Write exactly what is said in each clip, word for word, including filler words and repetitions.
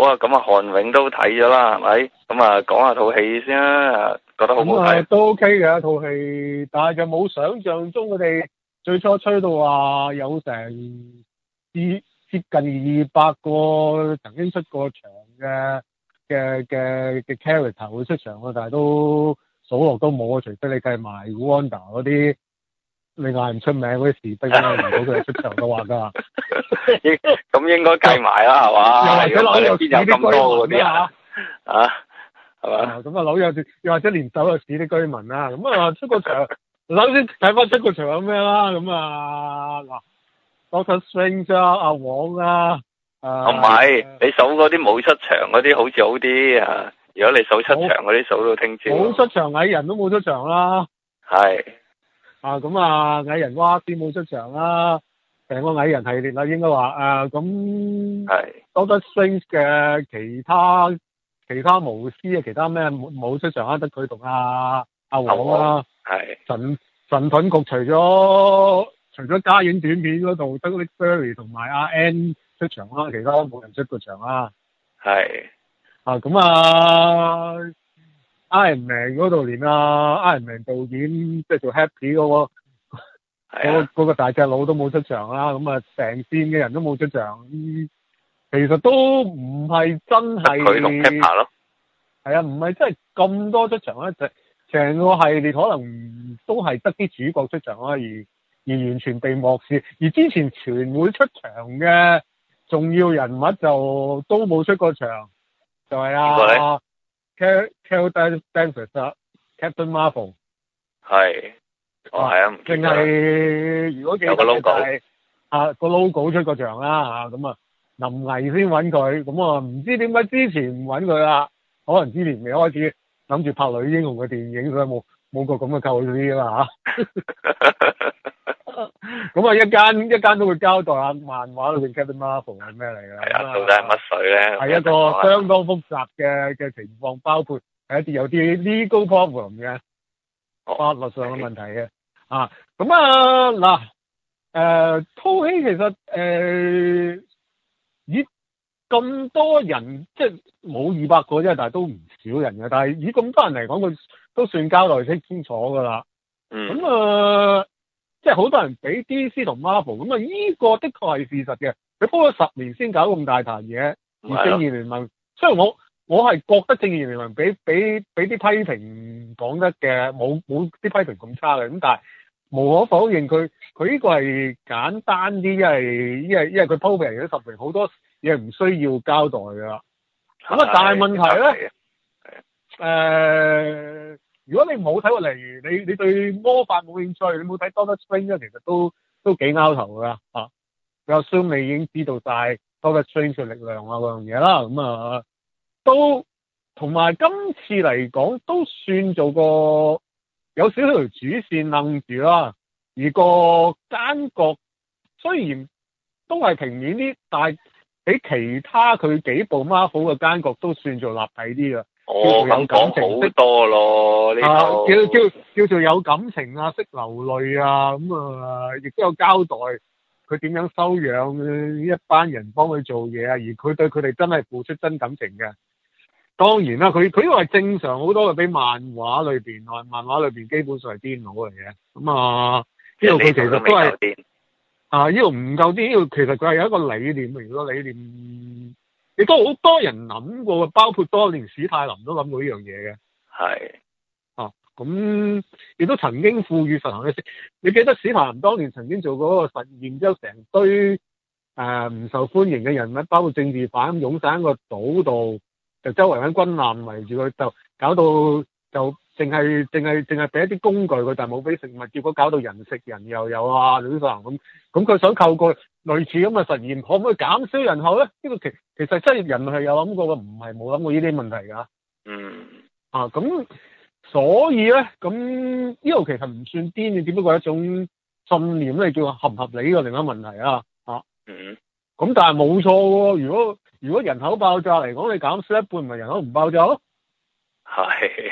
啊，咁啊韓永都睇咗啦，係咪？咁啊講下套戲先啦，覺得好唔好睇？ 都 OK 嘅套戲，但係就冇想象中佢哋最初吹到話有成接接近二百個曾經出過場嘅嘅嘅嘅 character 會出場咯，但係都數落都冇啊，除非你計埋 Wanda 嗰啲你嗌唔出名嗰啲士兵啦，如果佢哋出場嘅話㗎， 咁應該計埋啦，係嘛？ 又或者紐約邊有咁多嗰啲啊？啊，係嘛？ 咁啊紐約又或者連紐約市啲居民啦，咁啊出個場，首先睇翻出個場有咩啦，咁啊嗱 Doctor Strange 啊，阿黃啊， 唔係你數嗰啲冇出場嗰啲好似好啲啊，如果你數出場嗰啲數到聽朝。 冇出場蟻人都冇出場啦。 係。 啊，咁啊，蟻人蛙先冇出場啦，成個蟻人系列啦，應該話誒，咁係 Doctor Strange 嘅其他其他巫師啊，其他咩冇冇出場啊？得佢同阿阿黃啦， 係神神盾局除咗除咗加映短片嗰度得 Nick Fury 同埋阿 Ann 出場啦，其他冇人出過場啦。 係啊，咁啊。Iron Man 嗰度連啊 Iron Man 導演即係做 Happy 嗰、嗰個嗰、啊嗰個大隻佬都冇出場啦，咁啊成線嘅人都冇出場，其實都唔係真係佢同 Pepper 咯， 係啊，唔係真係咁多出場咧，成成個系列可能都係得啲主角出場啦，而而完全被漠視，而之前全會出場嘅重要人物就都冇出過場，就係、係、啊。Carol Danvers Captain Marvel 係，哦係啊，唔淨係如果記得就係啊個 logo 出個場啦嚇，咁啊林毅先揾佢，咁啊唔知點解之前唔揾佢啦，可能之前未開始諗住拍女英雄嘅電影，所以冇冇個咁嘅構思啦嚇。咁啊一間一間都會交代下漫畫裏邊 Captain Marvel 係咩嚟㗎？ 係啊，到底係乜水咧？ 係一個相當複雜嘅嘅情況，包括係一啲有啲 legal problem 嘅法律上嘅問題嘅。啊，咁啊嗱，誒套戲其實誒以咁多人，即係冇二百個啫，但係都唔少人嘅。但係以咁多人嚟講，佢都算交代清清楚㗎啦。 嗯。 咁啊。即係好多人俾 D C 同 Marvel 咁啊，呢個的確係事實嘅。佢煲咗十年先搞咁大壇嘢，而正義聯盟，雖然我我係覺得正義聯盟比比比啲批評講得嘅冇冇啲批評咁差嘅，咁但係無可否認佢佢呢個係簡單啲，因為因為因為佢鋪平咗十年，好多嘢唔需要交代㗎啦。咁啊，但係問題咧，誒。呃如果你冇睇過，例如你你對魔法冇興趣，你冇睇 Doctor Strange 咧，其實都都幾拗頭㗎嚇。我 assume 你已經知道晒 Doctor Strange 嘅力量啊嗰樣嘢啦，咁啊都同埋今次嚟講都算做個有少少條主線楞住啦。而個奸角雖然都係平面啲，但係比其他佢幾部 Marvel 嘅奸角都算做立體啲㗎。 哦，咁講好多咯，呢套叫叫叫做有感情啊，識流淚啊，咁啊，亦都有交代佢點樣收養一班人幫佢做嘢啊，而佢對佢哋真係付出真感情嘅。當然啦，佢佢因為正常好多嘅，比漫畫裏邊啊，漫畫裏邊基本上係癲佬嚟嘅。咁啊，呢度佢其實都係啊，呢度唔夠癲，呢度其實佢係有一個理念嚟嘅理念。亦都好多人諗過，包括當年史泰林都諗過呢樣嘢嘅。係啊，咁亦都曾經賦予實行嘅。你記得史泰林當年曾經做過嗰個實驗，之後成堆誒唔、呃、受歡迎嘅人物，包括政治犯，湧晒喺個島度，就周圍揾軍艦圍住佢，就搞到就淨係淨係淨係俾一啲工具佢，但係冇俾食物，結果搞到人食人又有啊，史泰林咁。咁佢想透過類似咁嘅實驗，可唔可以減少人口咧？呢個其其實真係人類係有諗過嘅，唔係冇諗過呢啲問題㗎。嗯。啊，咁所以咧，咁呢度其實唔算癲嘅，只不過係一種信念咧，叫合唔合理呢個另一個問題啊。啊。嗯。咁但係冇錯喎，如果如果人口爆炸嚟講，你減少一半，咪人口唔爆炸咯？係。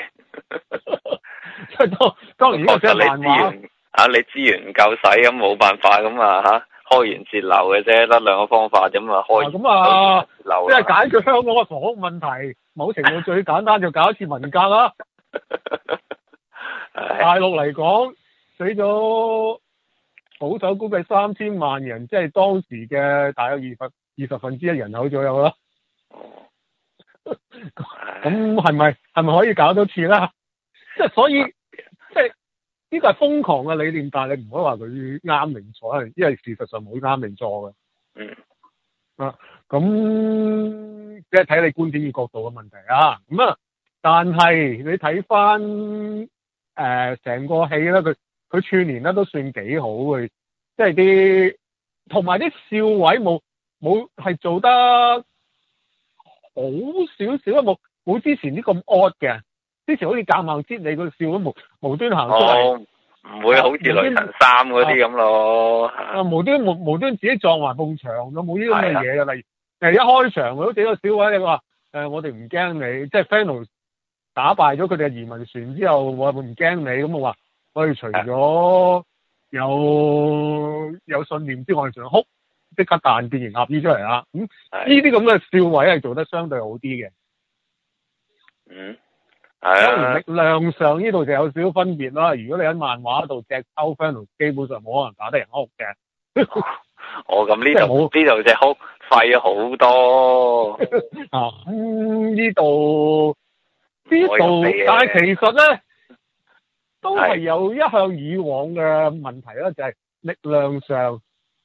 即係當當然呢個即係漫畫。啊！你資源唔夠使咁冇辦法咁啊嚇， 開源節流嘅啫，得兩個方法咁啊，開咁啊， 節流即係解決香港嘅房屋問題，某程度最簡單就搞一次文革啦。大陸嚟講，死咗保守估計三千萬人，即係當時嘅大約二分二十分之一人口左右啦。咁係咪係咪可以搞多次啦？即係所以，即係呢個係瘋狂嘅理念，但係你唔可以話佢啱定錯，因為事實上冇啱定錯嘅。 嗯。 啊，咁即係睇你觀點與角度嘅問題啊。咁啊，但係你睇翻誒成個戲咧，佢佢串聯咧都算幾好嘅，即係啲同埋啲笑位冇冇係做得好少少啊，冇冇之前啲咁 odd 嘅，之前好似夾硬擠你個笑都無無端行出嚟，唔、 哦、會好似雷神三嗰啲咁咯。 啊，無端無無端自己撞埋埲牆咁，冇呢啲咁嘅嘢嘅。例如誒一開場佢都幾個小位，你話誒我哋唔驚你，即係 Thanos 打敗咗佢哋嘅移民船之後，我唔驚你，咁我話我哋除咗有有信念之外，仲有哭，即刻彈變形俠醫出嚟啦。咁呢啲咁嘅笑位係做得相對好啲嘅。 嗯，係啊。當然力量上呢度就有少少分別啦。如果你喺漫畫度隻抽 Thanos 基本上冇可能打得人哭嘅。 我咁呢度呢度隻哭廢好多。 啊，咁呢度呢度，但係其實咧都係有一向以往嘅問題啦，就係、是、力量上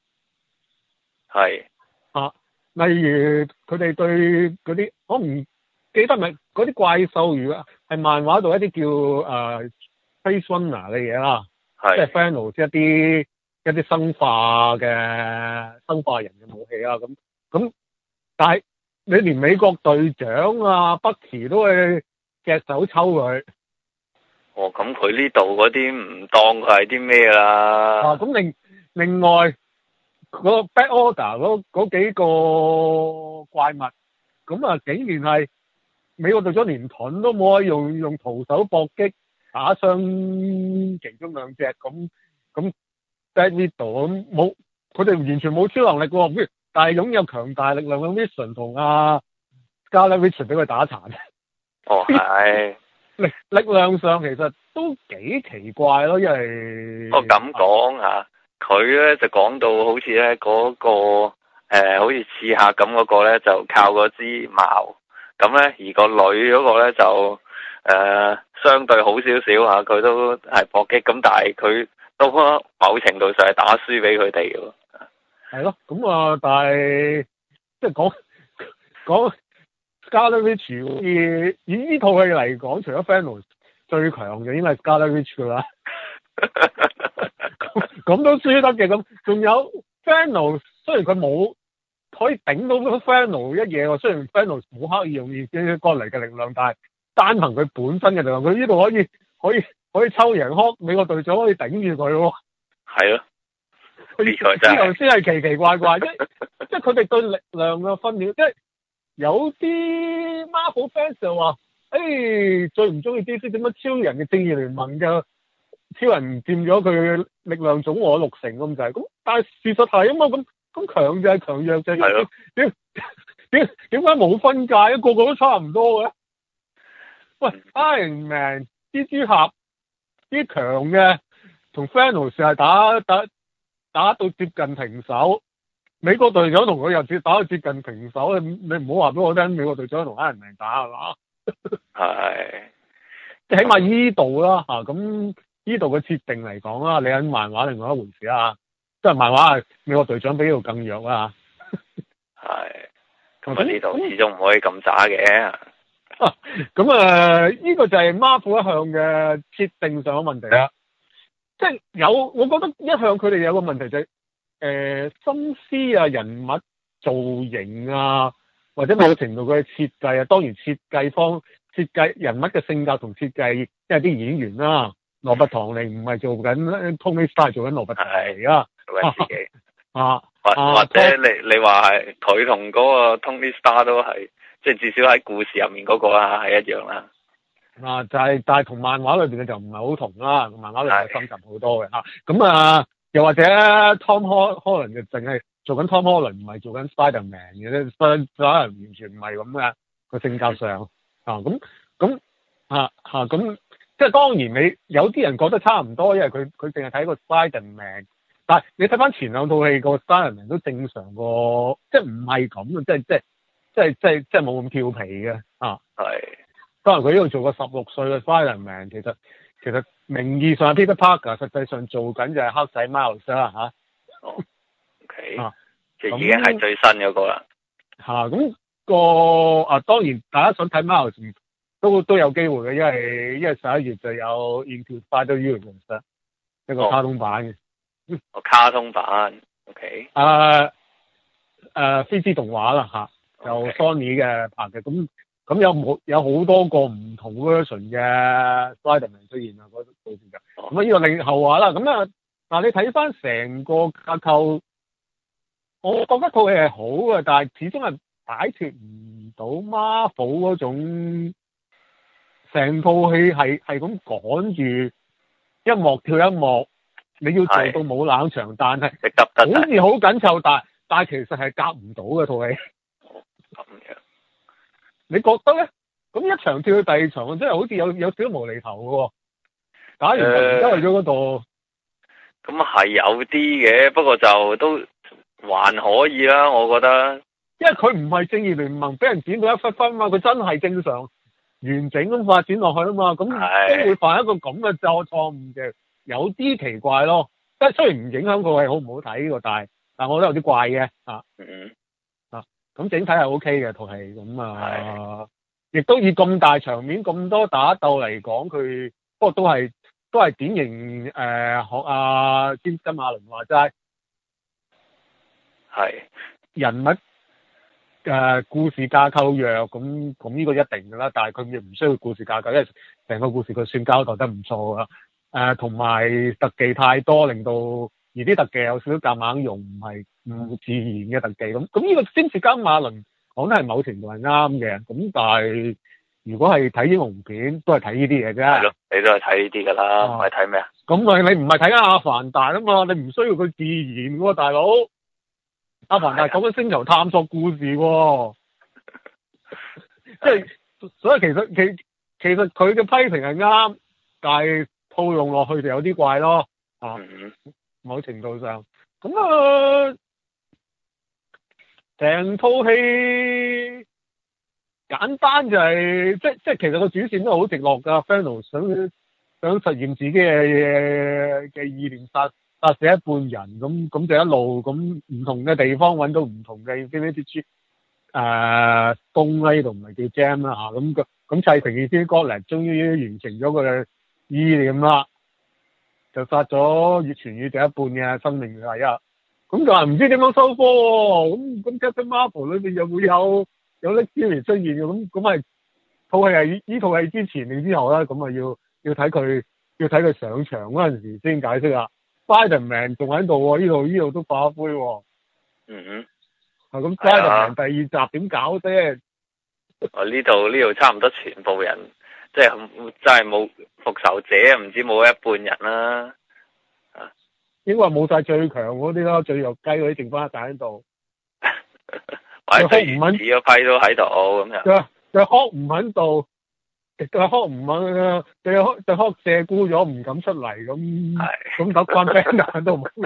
係啊，例如佢哋對嗰啲，我唔記得咪嗰啲怪獸，如果係漫畫度一啲叫誒 Phase Runner 嘅嘢啦，即係 Thanos 一啲一啲生化嘅生化人嘅武器啊，咁咁，但係你連美國隊長啊 Bucky 都係隻手抽佢。 哦，咁佢呢度嗰啲唔當佢係啲咩啦？ 啊，咁另另外嗰個 Black Order 嗰嗰幾個怪物，咁啊竟然係美國隊長連盾都冇，可以用用徒手搏擊打傷其中兩隻，咁咁 Black Widow 咁冇，佢哋完全冇超能力喎，但係擁有強大力量嘅 Vision 同阿 Scarlet Witch 俾佢打殘。 哦，係。 力力量上其實都幾奇怪咯，因為我咁講吓，佢咧就講到好似咧嗰個誒、呃，好似刺客咁嗰個咧就靠嗰支矛，咁咧而個女嗰個咧就誒、呃、相對好少少吓，佢都係搏擊，咁但係佢都某程度上係打輸俾佢哋嘅。 係咯，咁啊，但係即係講講。Scarlet Witch 好似以呢套戲嚟講，除咗 Thanos 最強就應該係 Scarlet Witch 噶啦，咁都輸得嘅。咁仲有 Thanos，雖然佢冇可以頂到 Thanos 一嘢喎，雖然 Thanos 冇刻意用自己過嚟嘅力量，但係單憑佢本身嘅力量，佢呢度可以可以可以抽贏開美國隊長，可以頂住佢喎。係咯，呢頭先係奇奇怪怪，即即係佢哋對力量嘅分裂，即係。有啲 Marvel fans 就話，誒、欸，最唔中意 D C 點解超人嘅正義聯盟嘅超人佔咗佢嘅力量總和六成咁滯，咁但係事實係啊嘛，咁咁強就係強，弱就係點點點解冇分界啊？個個都差唔多嘅。喂，Iron Man 蜘蛛俠啲強嘅同 Thanos 係打打打到接近平手。美國隊長同佢又接打到接近平手，你你唔好話俾我聽，美國隊長同 Iron Man打係嘛？係，即係起碼依度啦嚇，咁依度嘅設定嚟講啦，你喺漫畫另外一回事啊，即係漫畫係美國隊長比呢度更弱啊。係，咁啊呢度始終唔可以咁渣嘅。咁啊，呢個就係 Marvel 一向嘅設定上嘅問題啦。即係有，我覺得一向佢哋有個問題就係。誒、呃、心思啊，人物造型啊，或者某程度佢嘅設計啊，當然設計方設計人物嘅性格同設計，因為啲演員啦、啊，羅拔唐尼唔係做緊 Tony Stark 做緊羅拔唐尼啊，為自己啊，或或者你你話係佢同嗰個 Tony Stark 都係，即係至少喺故事入面嗰個啊係一樣啦。啊，就係、是、但係同漫畫裏邊嘅就唔係好同啦，漫畫裏邊係深層好多嘅嚇，咁啊。 又或者 Tom Holland 就淨係做緊 Tom Holland，唔係做緊 Spider-Man 嘅咧，Spider-Man 完全唔係咁嘅個性格上啊，咁咁啊嚇咁，即係當然你有啲人覺得差唔多，因為佢佢淨係睇個 Spider-Man，但係你睇翻前兩套戲個 Spider-Man 都正常過，即係唔係咁嘅，即係即係即係即係即係冇咁調皮嘅啊。 係。 當然佢呢度做個十六歲嘅 Spider-Man，其實其實名義上係 Peter Parker，實際上做緊就係黑仔 Miles 啦嚇。 哦，OK， 啊， 即係已經係最新嗰個啦。 嚇咁個啊，當然大家想睇 Miles 都都有機會嘅，因為因為十一月就有 Into Spider-Universe 一個卡通版嘅。 哦，卡通版 ，OK。 誒誒 三 D 動畫啦嚇，就 Okay. Sony 嘅拍嘅咁。咁有冇有好多個唔同 version 嘅 Spider-Man 出現啊？嗰套時就咁啊，呢個另後話啦。咁啊，嗱你睇翻成個架構，我覺得套戲係好嘅，但係始終係擺脫唔到 Marvel 嗰種成套戲係係咁趕住一幕跳一幕，你要做到冇冷場，但係好似好緊湊，但但係其實係夾唔到嘅套戲。 咁樣。 你覺得咧？咁一場跳去第二場，真係好似有有少少無厘頭嘅喎。打完突然間去咗嗰度， 咁係、呃、有啲嘅，不過就都還可以啦，我覺得。 因為佢唔係正義聯盟，俾人剪到一忽忽嘛，佢真係正常完整咁發展落去啊嘛，咁都會犯一個咁嘅錯錯誤嘅，有啲奇怪咯。即係雖然唔影響個戲好唔好睇呢個，但係但係我覺得有啲怪嘅啊。 嗯。 咁整體係 O K 嘅套戲，咁啊，亦都以咁大場面、咁多打鬥嚟講，佢不過都係都係典型誒、呃、學阿金金馬倫話齋，係人物誒、呃、故事架構弱，咁咁呢個一定㗎啦。但係佢亦唔需要故事架構，因為成個故事佢算交代得唔錯㗎。誒、呃，同埋特技太多，令到而啲特技有少少夾硬用，唔係唔自然嘅特技咁。咁呢個先至金馬倫講得係某程度係啱嘅。咁但係如果係睇英雄片，都係睇呢啲嘢啫。 係咯，你都係睇呢啲㗎啦，唔係睇咩啊？ 咁咪你唔係睇緊阿凡達啊嘛？你唔需要佢自然喎，大佬。阿凡達講緊星球探索故事喎，即係所以其實其其實佢嘅批評係啱，但係套用落去就有啲怪咯。啊，嗯、某程度上，咁啊，成套戲簡單就係、是，即即係其實個主線都好直落㗎。Thanos 想想實驗自己嘅嘅意念殺，殺殺死一半人，咁咁就一路咁唔同嘅地方揾到唔同嘅 Infinity 誒東呢度唔係叫 Gem 啦嚇，咁個咁砌成 Infinity Gauntlet，終於完成咗佢嘅意念啦。就殺咗全宇宙一半嘅生命係啊，咁就係唔知點樣收科喎，咁咁 Captain Marvel 裏邊又會有有 Nick Fury 出現嘅，咁咁係套戲係呢套戲之前定之後啦，咁啊要要睇佢要睇佢上場嗰陣時先解釋啊。Spider-Man 仲喺度喎，呢度呢度都化灰喎。嗯哼，啊咁 Spider-Man 第二集點搞啫？ 啊呢度呢度差唔多全部人。即係真係冇復仇者，唔知冇一半人啦。啊， 應該話冇晒最強嗰啲啦，最弱雞嗰啲剩翻一笪喺度。 或者最原始嗰批都喺度咁樣。 就就殼唔喺度，就殼唔肯，就殼就殼射孤咗，唔敢出嚟咁。係。咁得翻 Banner 都冇用。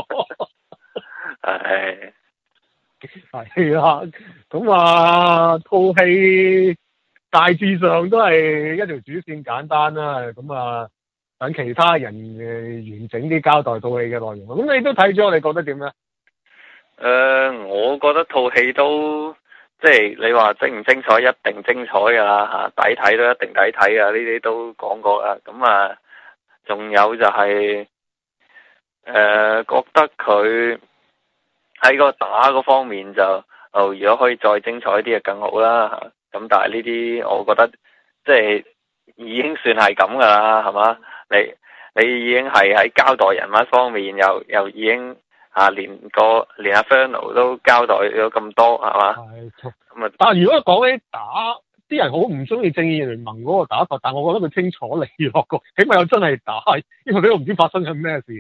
係。 係啊，咁啊套戲。大致上都係一條主線簡單啦，咁啊等其他人誒完整啲交代套戲嘅內容。咁你都睇咗，你覺得點咧？誒、 呃，我覺得套戲都即係你話精唔精彩，一定精彩㗎啦嚇，抵睇都一定抵睇㗎，呢啲都講過啦。咁啊，仲有就係、是、誒、呃、覺得佢喺個打嗰方面就，哦，如果可以再精彩啲就更好啦嚇。咁但係呢啲，我覺得即係已經算係咁噶啦，係嘛？你你已經係喺交代人物方面，又又已經啊，連個連阿 Fernal 都交代咗咁多，係嘛？係咁啊！但係如果講起打，啲人好唔中意正義聯盟嗰個打法，但係我覺得佢清楚利落個，起碼又真係打，因為你都唔知發生緊咩事。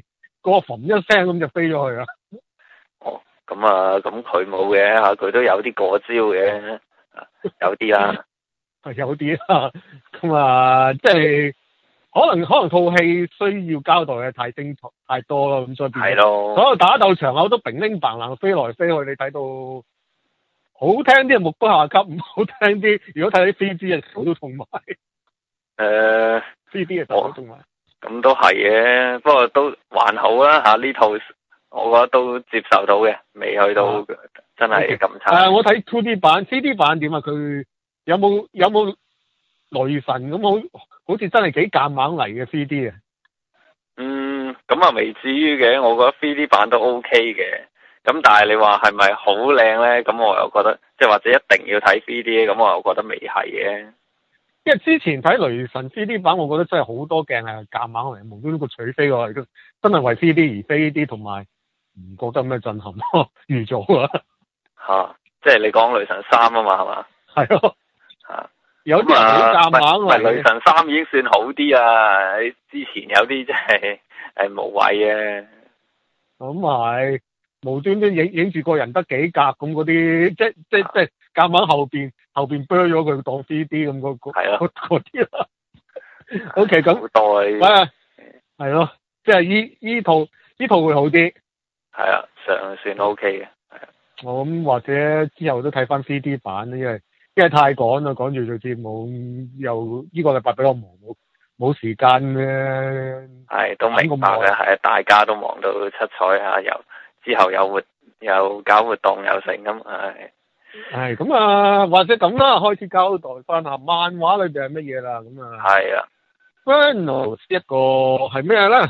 個馴一聲咁就飛咗去啦。 哦，咁啊，咁佢冇嘅嚇，佢都有啲過招嘅，有啲啦。 係有啲啦，咁啊，即係可能可能套戲需要交代嘅太精彩太多咯，咁所以變係咯。 所有打鬥場口都乒鈴嘭啷飛來飛去，你睇到好聽啲目不暇給，唔好聽啲。如果睇啲 C G 嘅手都痛埋。 誒 ，C D 嘅手都痛埋。 咁都係嘅，不過都還好啦嚇。呢套我覺得都接受到嘅，未去到、啊、真係咁差。 誒、uh, 我睇 two D 版 ，three D 版點啊？佢有冇有冇雷神咁好？好似真係幾夾硬嚟嘅 three D 啊！ 嗯，咁啊未至於嘅，我覺得 three D 版都 OK 嘅。咁但係你話係咪好靚咧？咁我又覺得，即係或者一定要睇 three D 咁我又覺得未係嘅。 因為之前睇雷神 three D 版，我覺得真係好多鏡係夾硬嚟，無端端個取飛喎，真係為 three D 而飛啲，同埋唔覺得咩震撼咯，預咗啊！ 嚇，即係你講雷神三啊嘛，係嘛？ 係咯， 嚇， 有啲人好夾硬嚟。 雷神三已經算好啲啊！你之前有啲真係係無謂嘅。 咁係無端端影影住個人得幾格咁嗰啲，即即即夾硬後邊後邊 blur 咗佢當 three D 咁嗰嗰嗰啲啦。O K 咁，喂，係咯，即係依依套依套會好啲。係啊，尚算 O K 嘅。 我諗或者之後都睇翻 three D 版，因為因為太趕啦，趕住做節目，又呢個禮拜比較忙，冇冇時間咧。 係都明白嘅，係大家都忙到七彩啊！又之後有活又搞活動又成咁，係係咁啊，或者咁啦，開始交代翻下漫畫裏邊係乜嘢啦，咁啊係啊 Thanos 一個係咩咧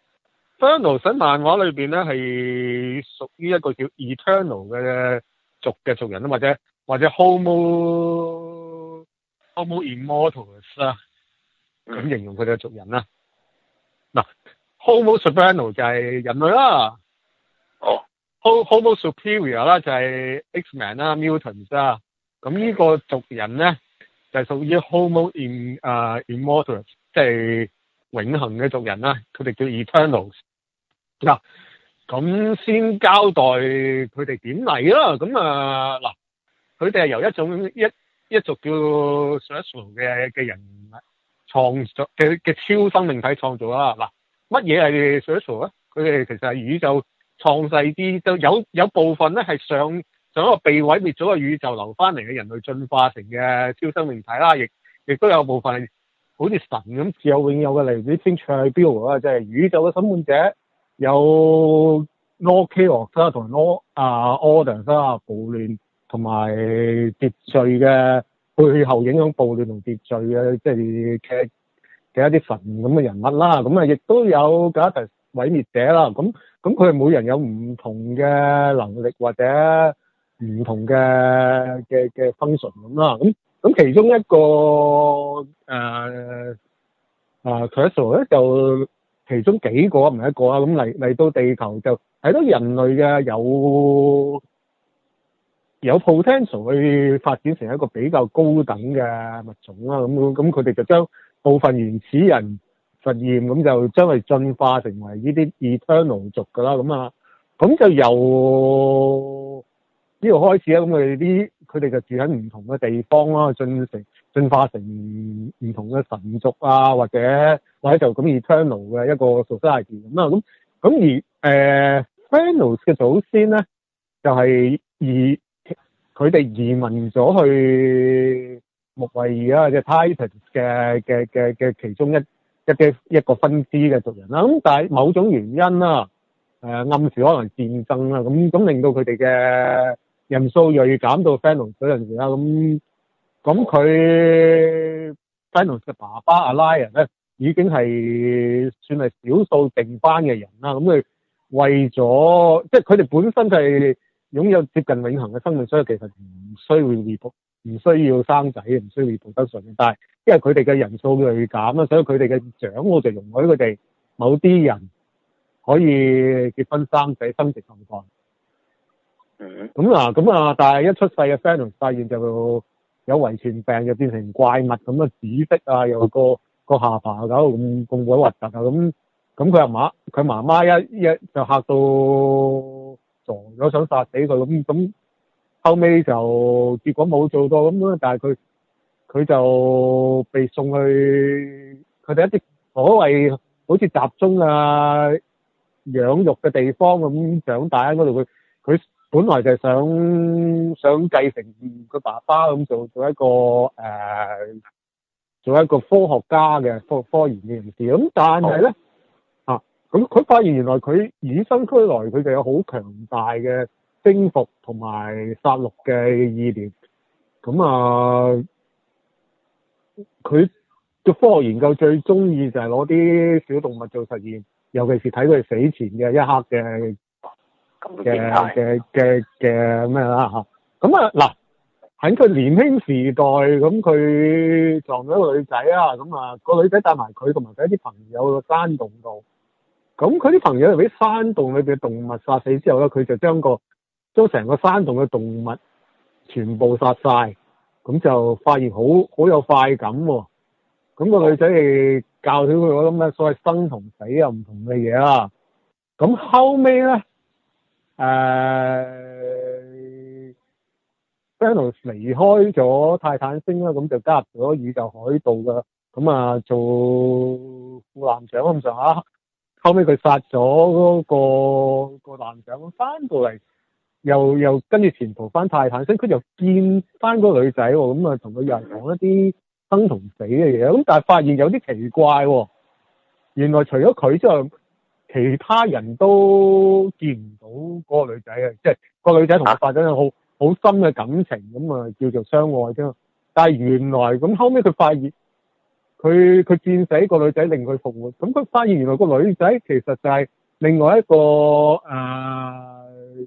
Thanos 喺漫畫裏邊咧係屬於一個叫 Eternal 嘅族嘅族人啊，或者或者 Homo Homo Immortalis 啦，咁形容佢哋嘅族人啦。嗱、嗯、Homo Superior 就係人類啦。 哦。 Homo Superior 啦就係 X-Men 啦 Mutants 啦。咁呢個族人咧就係屬於 Homo in 啊、uh, Immortalis， 即係永恆嘅族人啦。佢哋叫 Eternals。嗱，咁先交代佢哋點嚟啦。咁啊嗱，佢哋係由一種一一族叫 Celestial 嘅嘅人創造嘅嘅超生命體創造啦。嗱，乜嘢係 Celestial 咧？佢哋其實係宇宙創世啲，就有有部分咧係上上一個被毀滅咗嘅宇宙留翻嚟嘅人類進化成嘅超生命體啦。亦亦都有部分係好似神咁自有永有嘅，例如啲 Prince Bill 啊，即係宇宙嘅審判者。有 Law Chaos 啦，同埋 Law 啊 Order 啦，暴亂同埋秩序嘅背後影響暴亂同秩序嘅，即係嘅嘅一啲神咁嘅人物啦。咁啊，亦都有加特毀滅者啦。咁咁佢哋每人有唔同嘅能力或者唔同嘅嘅嘅 function 咁啦。咁咁其中一個誒啊 Crystal 咧就。其中幾個唔係一個啊，咁嚟嚟到地球就睇到人類嘅有有 potential 去發展成一個比較高等嘅物種啦。咁咁佢哋就將部分原始人實驗，咁就將佢進化成為呢啲 Eternal 族噶啦。咁啊，咁就由呢度開始啦。咁佢哋啲佢哋就住喺唔同嘅地方啦，進成進化成唔同嘅神族啊，或者或者就咁 Eternal 嘅一個 society 咁啦。咁咁而誒 Thanos 嘅祖先咧，就係、是、移佢哋移民咗去木衛二啊，即係 Titans 嘅嘅嘅嘅其中一一嘅一個分支嘅族人啦。咁但係某種原因啦，誒、呃、暗示可能戰爭啦，咁咁令到佢哋嘅人數銳減到 Thanos 嗰陣時啦。咁咁佢 Thanos 嘅爸爸 Alliance 咧，已經係算係少數剩翻嘅人啦。咁佢為咗即係佢哋本身就係擁有接近永恆嘅生命，所以其實唔需要 reproduce，唔需要生仔，唔需要 reproduction。但係因為佢哋嘅人數銳減啦，所以佢哋嘅長老就容許佢哋某啲人可以結婚生仔，生殖後代。 嗯。 咁啊，咁啊，但係一出世嘅 Thanos 發現就有遺傳病，就變成怪物咁啊，紫色啊，又個個下巴搞到咁咁鬼核突啊，咁咁佢阿媽佢媽媽一一就嚇到傻咗，想殺死佢咁咁，後尾就結果冇做到咁啦，但係佢佢就被送去佢哋一啲所謂好似集中啊養育嘅地方咁長大喺嗰度。佢佢本來就係想想繼承佢爸爸咁做做一個誒、呃、做一個科學家嘅科科研嘅人士咁，但係咧。咁佢發現原來佢與生俱來佢就有好強大嘅征服同埋殺戮嘅意念。咁啊，佢嘅科學研究最中意就係攞啲小動物做實驗，尤其是睇佢哋死前嘅一刻嘅嘅嘅嘅嘅咩啦嚇。咁啊嗱，喺佢年輕時代，咁佢撞咗一個女仔啊，咁啊個女仔帶埋佢同埋佢一啲朋友去山洞度。咁佢啲朋友就俾山洞裏邊嘅動物殺死之後咧，佢就將個將成個山洞嘅動物全部殺晒，咁就發現好好有快感喎。咁個女仔係教曉佢嗰啲咩所謂生同死啊唔同嘅嘢啦。咁後尾咧，誒 Thanos 離開咗泰坦星啦，咁就加入咗宇宙海盜噶，咁啊做副艦長咁上下。後尾佢殺咗嗰個個艦長，翻到嚟又又跟住潛逃翻泰坦星，佢就見翻嗰個女仔喎，咁啊同佢又係講一啲生同死嘅嘢，咁但係發現有啲奇怪喎，原來除咗佢之外，其他人都見唔到嗰個女仔嘅，即係個女仔同佢發展咗好好深嘅感情，咁啊叫做相愛啫。但係原來咁後尾佢發現。佢佢戰死個女仔令佢復活，咁佢發現原來個女仔其實就係另外一個誒、呃、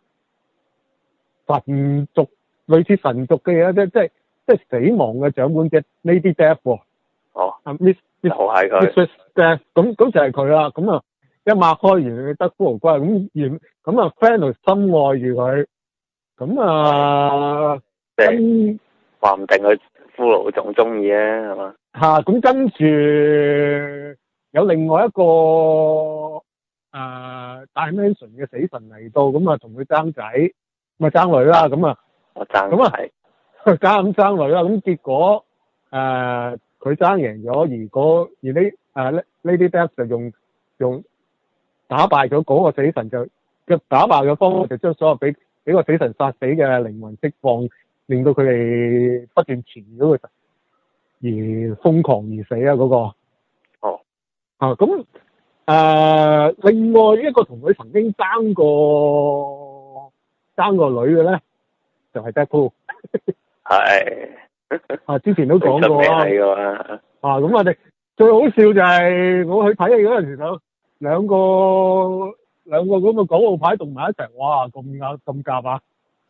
神族，類似神族嘅嘢，即即即死亡嘅掌管者 Lady Death 喎。 哦。 啊 Miss Miss 係佢。 Miss Death，咁咁就係佢啦。咁啊一擘開完得骷髏骨，咁然咁啊 Thanos 深愛住佢，咁啊即話唔定佢骷髏仲中意咧，係嘛？ 嚇，咁、啊、跟住有另外一個誒、呃、Dimension 嘅死神嚟到，咁啊同佢爭仔，咪爭女啦，咁啊， 我爭咁啊爭咁爭女啦，咁結果誒佢爭贏咗，而嗰而呢誒 Lady Death 就用用打敗咗嗰個死神，就嘅打敗嘅方法就將所有俾俾個死神殺死嘅靈魂釋放，令到佢哋不斷纏繞佢。而瘋狂而死啊！嗰、那個哦啊咁誒、呃，另外一個同佢曾經爭過爭過女嘅咧，就係 Deadpool。係啊，之前都講過啊。啊，咁我哋最好笑就係我去睇戲嗰陣時候，兩個兩個咁嘅港澳牌動埋一齊，哇！咁啱咁夾啊！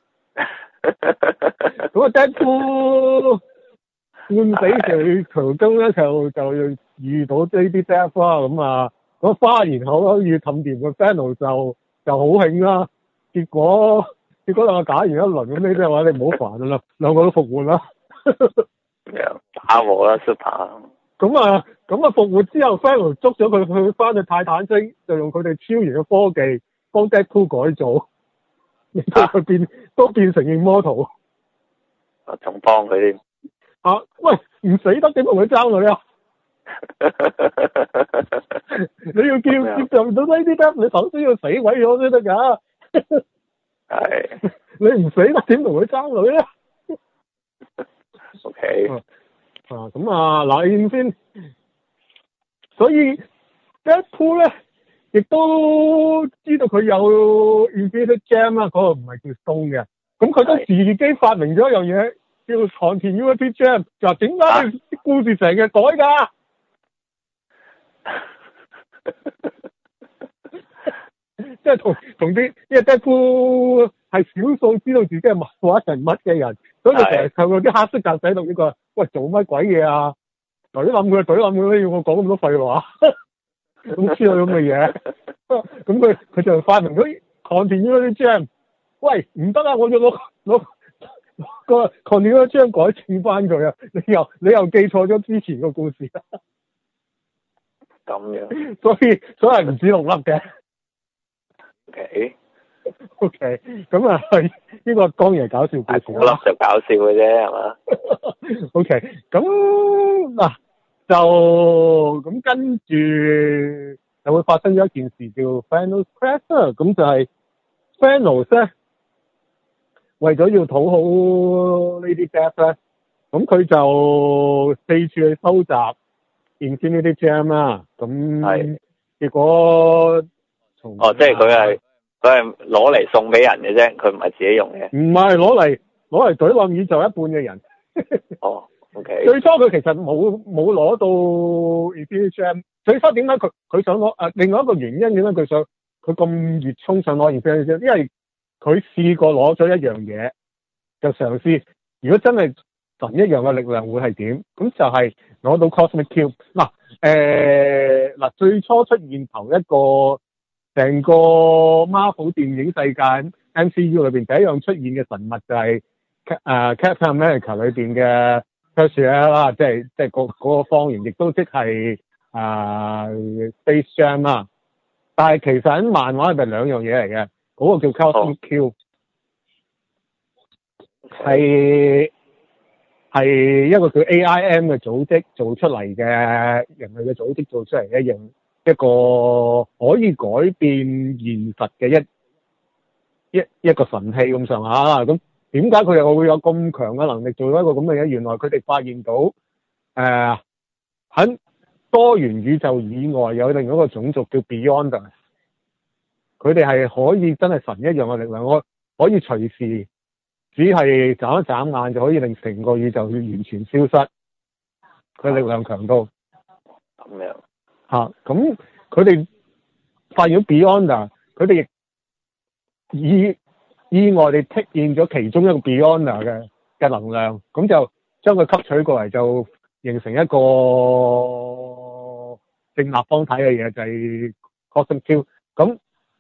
咁啊，Deadpool。半死佢途中咧就就遇到呢啲 Death 啦，咁啊嗰花言巧語氹掂個 Thanos 就就好興啦，結果結果兩個打完一輪咁，呢啲話你唔好煩啦，兩個都復活啦， 打和啦 Super。咁啊咁啊復活之後 Thanos 捉咗佢去翻去泰坦星，就用佢哋超然嘅科技幫 Deadpool 改造，令到佢變、啊、都變成 Immortal。 啊，仲幫佢添。 啊！喂，唔死得點同佢爭女啊？你要叫接受唔到呢啲得，你首先要死鬼咗先得㗎。係。你唔死得點同佢爭女啊 ？OK。 啊，咁啊，嗱，你先。所以 Deadpool 咧，亦都知道佢有 Infinite Gem 啦，嗰個唔係叫 Stone 嘅，咁佢都自己發明咗一樣嘢。叫 Continuity Gem，就話點解啲故事成日改㗎？即係同同啲，因為 Deadpool 係少數知道自己係漫畫人物嘅人，所以佢成日透過啲黑色格仔同呢個，喂做乜鬼嘢啊？懟冧佢，懟冧佢，要我講咁多廢話，咁知道咁嘅嘢。咁佢佢就發明咗 Continuity Gem，喂唔得啊！我要攞攞。個 Continuity Gem改正翻佢啊！你又你又記錯咗之前個故事啊！ 咁樣， 所以所以唔止六粒嘅。 OK OK，咁啊，呢個當然係搞笑故事嗰粒就搞笑嘅啫，係嘛 ？OK，咁嗱就咁跟住就會發生咗一件事叫 Thanos Crash 啦，咁就係 Thanos 咧為咗要討好呢啲 Death 咧，咁佢就四處去收集 Infinity Gem 啦，咁結果從哦，即係佢係佢係攞嚟送俾人嘅啫，佢唔係自己用嘅。 唔係攞嚟攞嚟懟冧宇宙一半嘅人。 哦，OK。 最初佢其實冇冇攞到 Infinity Gem。最初點解佢佢想攞？誒、呃，另外一個原因點解佢想佢咁熱衷想攞 Infinity Gem？因為佢試過攞咗一樣嘢，就嘗試如果真係神一樣嘅力量會係點？咁就係攞到 Cosmic Cube。嗱、呃，誒嗱，最初出現頭一個成個 Marvel 電影世界 M C U 裏邊第一樣出現嘅神物就係、是、誒、呃、Captain America 裏邊嘅 Perseus 啦，即係即係個嗰個方形，亦都即係啊 Space Jam 啦。但係其實喺漫畫入邊兩樣嘢嚟嘅，嗰、那個叫 Cosmic Cube，係係一個叫 A I M 嘅組織做出嚟嘅人類嘅組織做出嚟一樣一個可以改變現實嘅一一一個神器咁上下啦。咁點解佢又會有咁強嘅能力做到一個咁嘅嘢？原來佢哋發現到誒喺、呃、多元宇宙以外有另一個種族叫 Beyonders，佢哋係可以真係神一樣嘅力量，我可以隨時只係眨一眨眼就可以令成個宇宙完全消失，佢力量強到咁樣嚇。咁佢哋發現到 Beyonder，佢哋亦意意外地剔現咗其中一個 Beyonder 嘅嘅能量，咁就將佢吸取過嚟，就形成一個正立方體嘅嘢，就係 Cosmic Cube。咁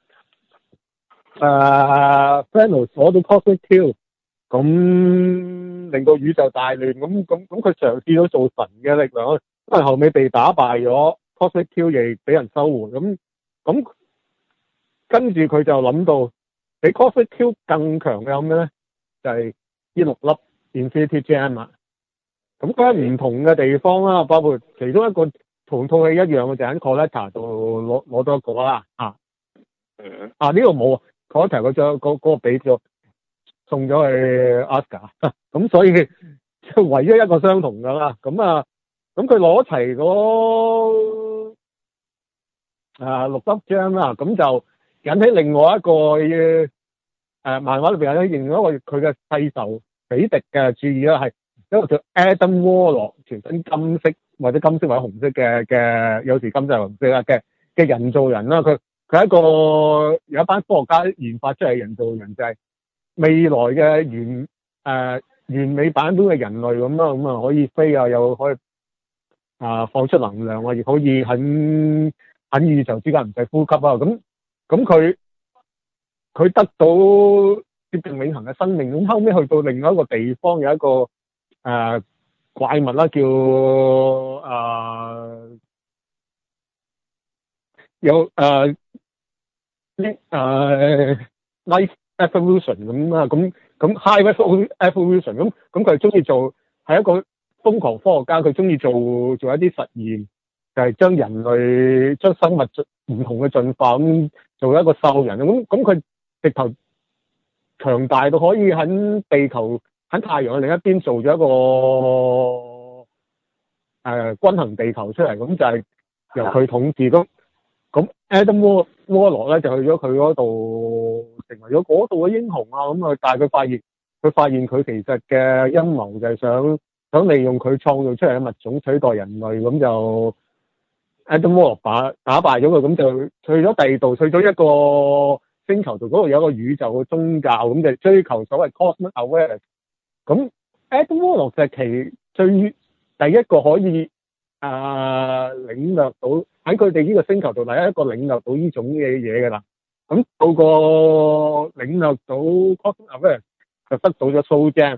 誒 Thanos 攞到 Cosmic Cube，咁令到宇宙大亂，咁咁咁佢嘗試咗做神嘅力量，因為後尾被打敗咗 Cosmic Cube 亦俾人收回，咁咁跟住佢就諗到比 Cosmic Cube 更強嘅有咩咧？就係、是、呢六粒 Infinity Gem 啊！咁佢喺唔同嘅地方啦，包括其中一個同套戲一樣嘅就喺 Collector 度攞攞到一個啦，啊， 嗯， 啊呢度冇 Collector 嗰張嗰嗰個俾咗送咗去 Oscar，咁所以就唯一一個相同噶啦，咁啊，咁佢攞齊嗰啊六粒 Gem 啦，咁就引起另外一個誒、呃、漫畫裏邊有另外一個佢嘅世仇比敵嘅注意啦，係一個叫 Adam Warlock，全身金色或者金色或者紅色嘅嘅，有時金色紅色啦嘅嘅人造人啦。佢佢係一個有一班科學家研發出嚟嘅人造人，就係、是、未來嘅完誒、呃、完美版本嘅人類咁啦，咁啊可以飛啊，又可以啊、呃、放出能量啊，亦可以喺喺宇宙之間唔使呼吸啊。咁咁佢佢得到接近永恆嘅生命，咁後尾去到另外一個地方有一個誒、呃、怪物啦，叫誒、呃、有誒呢誒 Life Evolution 咁啊，咁咁 High Evolution 咁咁佢係中意做係一個瘋狂科學家，佢中意做做一啲實驗，就係、是、將人類將生物唔同嘅進化咁做一個獸人，咁咁佢直頭強大到可以喺地球喺太陽嘅另一邊做咗一個誒、呃、均衡地球出嚟，咁就係由佢統治。咁咁 Adam Warlock 咧就去咗佢嗰度，成為咗嗰度嘅英雄啊！咁啊，但係佢發現佢發現佢其實嘅陰謀就係想想利用佢創造出嚟嘅物種取代人類，咁就 Adam Warlock 打打敗咗佢，咁就去咗第二度，去咗一個星球度，嗰度有一個宇宙嘅宗教，咁就追求所謂 Cosmic Awareness。咁 Adam Warlock 就係其最第一個可以啊、呃、領略到喺佢哋呢個星球度第一個領略到呢種嘅嘢嘅啦。咁到個領略到 Cosmic Awareness 就得到咗 Soul Gem。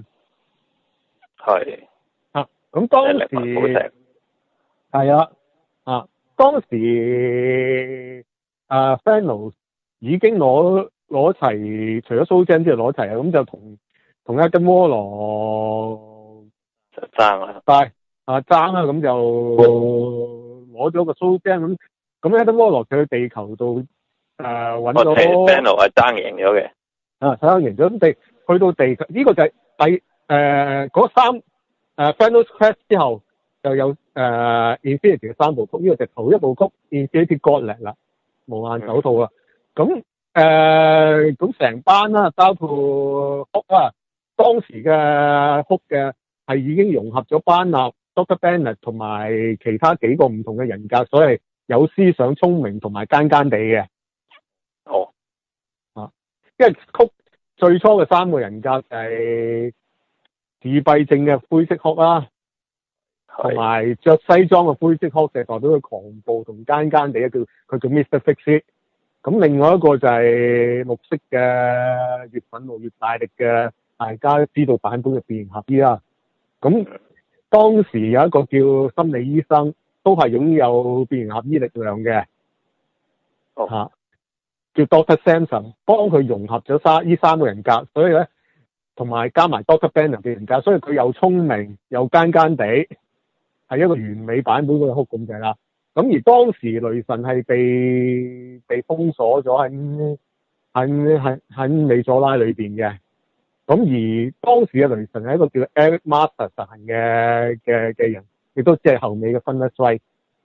係啊，咁當時係啊啊， 當時啊 Thanos 已經攞攞齊，除咗蘇珍之後攞齊啊，咁就同同一根摩羅就爭啦， 但係啊爭啦，咁就攞咗個蘇珍咁，咁一根摩羅佢去地球度誒揾咗 Thanos 係爭贏咗嘅， 啊睇下贏咗，咁地去到地球呢、這個就係第誒嗰、呃、三誒、呃、Thanos Quest 之後就有誒、呃、Infinity 嘅三部曲，呢、這個就頭一部曲 Infinity Gauntlet 啦，無限手套啦，咁誒咁成班啦，包括哭啊，當時嘅哭嘅係已經融合咗班納 Doctor Banner 同埋其他幾個唔同嘅人格，所以有思想、聰明同埋奸奸地嘅。 哦， 啊，因為曲最初嘅三個人格就係自閉症嘅灰色哭啦，同埋着西裝嘅灰色哭，就係代表佢狂暴同奸奸地，叫佢叫 Mister Fix It。咁另外一個就係綠色嘅，越憤怒越大力嘅，大家都知道版本嘅變形俠醫啦。咁當時有一個叫心理醫生，都係擁有變形俠醫力量嘅，嚇、 哦啊， 叫 Doctor Samson，幫佢融合咗三呢三個人格，所以咧同埋加埋 Doctor Banner 嘅人格，所以佢又聰明又奸奸地，係一個完美版本嘅哭咁滯啦。咁而當時雷神係被被封鎖咗喺喺喺喺美佐拉裏邊嘅。咁而當時嘅雷神係一個叫 Eric Masterson 嘅嘅嘅人，亦都即係後尾嘅分得衰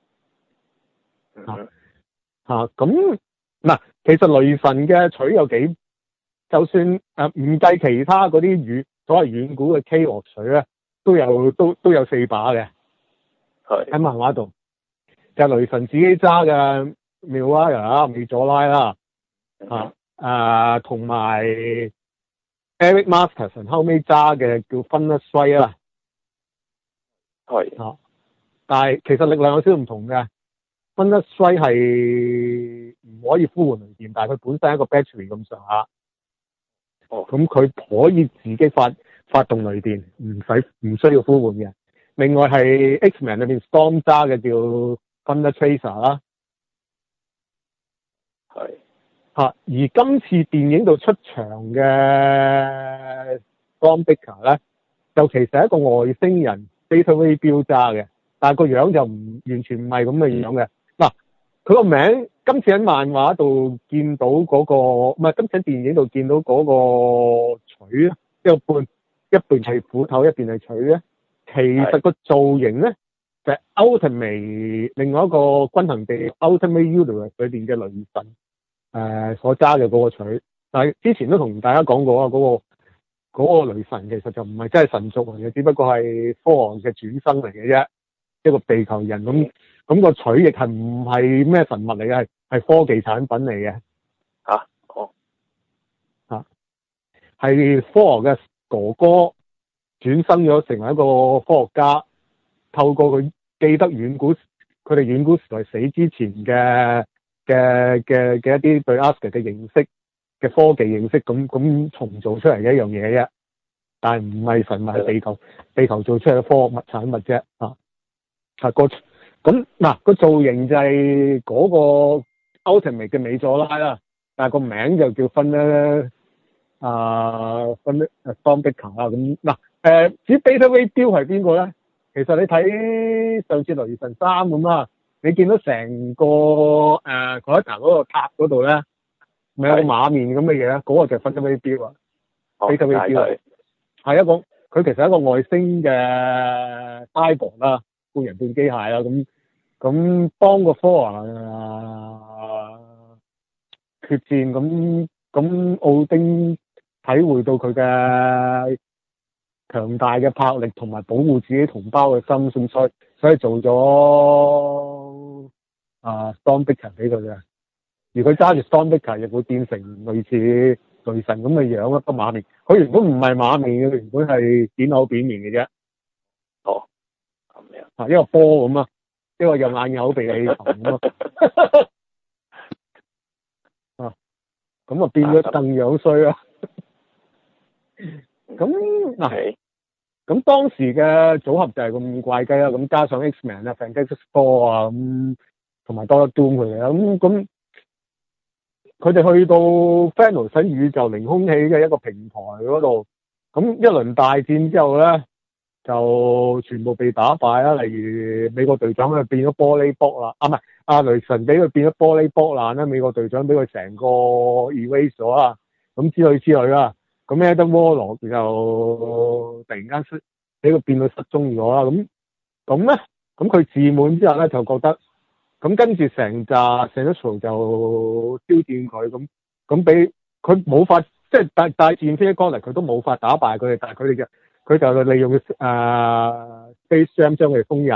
嚇嚇。咁嗱，其實雷神嘅錘有幾，就算誒唔計其他嗰啲遠所謂遠古嘅 K 樂錘咧，都有都都有四把嘅，喺漫畫度。就係雷神自己揸嘅 Mjolnir 啊，美佐拉啦，嚇誒同埋 Eric Masterson 後尾揸嘅叫分得衰啦， 係嚇，但係其實力量有少少唔同嘅，分得衰係唔可以呼喚雷電，但係佢本身係一個 battery 咁上下， 哦，咁佢可以自己發發動雷電，唔使唔需要呼喚嘅。另外係 X-Men 裏邊 Storm 揸嘅叫Thunder Tracer 啦， 係嚇，而今次電影度出場嘅 Stormbreaker 咧，就其實係一個外星人 Beta Ray Bill 揸嘅，但係個樣就唔完全唔係咁嘅樣嘅。嗱、嗯，佢個名今次喺漫畫度見到嗰、那個，唔係今次喺電影度見到嗰個錘，一個半一邊係斧頭，一邊係錘咧，其實個造型咧。就係 Ultimate 另外一個均衡地 Ultimate Universe 裏邊嘅雷神誒、呃、所揸嘅嗰個錘，但係之前都同大家講過啊，嗰、嗰個嗰個雷神其實就唔係真係神族嚟嘅，只不過係科王嘅轉生嚟嘅啫，一個地球人咁，咁、個錘亦係唔係咩神物嚟嘅，係係科技產品嚟嘅嚇，哦嚇，係科王嘅哥哥轉生咗成為一個科學家。透過佢記得遠古佢哋遠古時代死之前嘅嘅嘅嘅一啲對 Asgard 嘅認識嘅科技認識，咁咁重做出嚟嘅一樣嘢啫，但係唔係神物，係地球地球做出嚟嘅科學物產物啫啊！啊個咁嗱個造型就係嗰個 Ultimate 嘅美佐拉啦，但係個名就叫分咧啊分咧 Stormbreaker 啊咁嗱誒，至於 Beta Ray Bill 係邊個咧？其實你睇上次雷神三咁啦，你見到成個誒嗰一層嗰個塔嗰度咧，咪有個馬面咁嘅嘢咧，嗰、嗰個就係 Beta Ray Bill 啊，Beta Ray Bill 係一個佢其實係一個外星嘅 cyborg 啦，半人半機械啦，咁咁幫個科啊決戰，咁咁奧丁體會到佢嘅強大嘅魄力同埋保護自己同胞嘅心，所以所以做咗啊 Stormbreaker 俾佢嘅。而佢揸住 Stormbreaker 亦會變成類似雷神咁嘅樣一個馬面。佢原本唔係馬面嘅，原本係扁口扁面嘅啫。 哦，咁樣啊，一個波咁啊，一個有眼有口鼻嘅氣球咁啊。啊，咁啊變咗更樣衰啊！咁嗱，咁當時嘅組合就係咁怪雞啦，咁加上 X-Men 啊、Fantastic Four 啊，咁同埋多一 Doom 佢哋啦。咁咁佢哋去到 Thanos 喺宇宙凌空器嘅一個平台嗰度，咁一輪大戰之後咧，就全部被打敗啦。例如美國隊長佢變咗玻璃玻啦，啊唔係阿雷神俾佢變咗玻璃玻爛啦，美國隊長俾佢成個 erase 咗啦，咁之類之類啦。咁 Adam Warlock 就突然間失俾佢變到失蹤咗啦。咁咁咧，咁佢自滿之後咧就覺得，咁跟住成扎 Sinestro 就挑戰佢，咁咁俾佢冇法，即係大大戰飛一哥嚟，佢都冇法打敗佢哋，但係佢哋嘅佢就利用誒 Space Jam 將佢哋封印，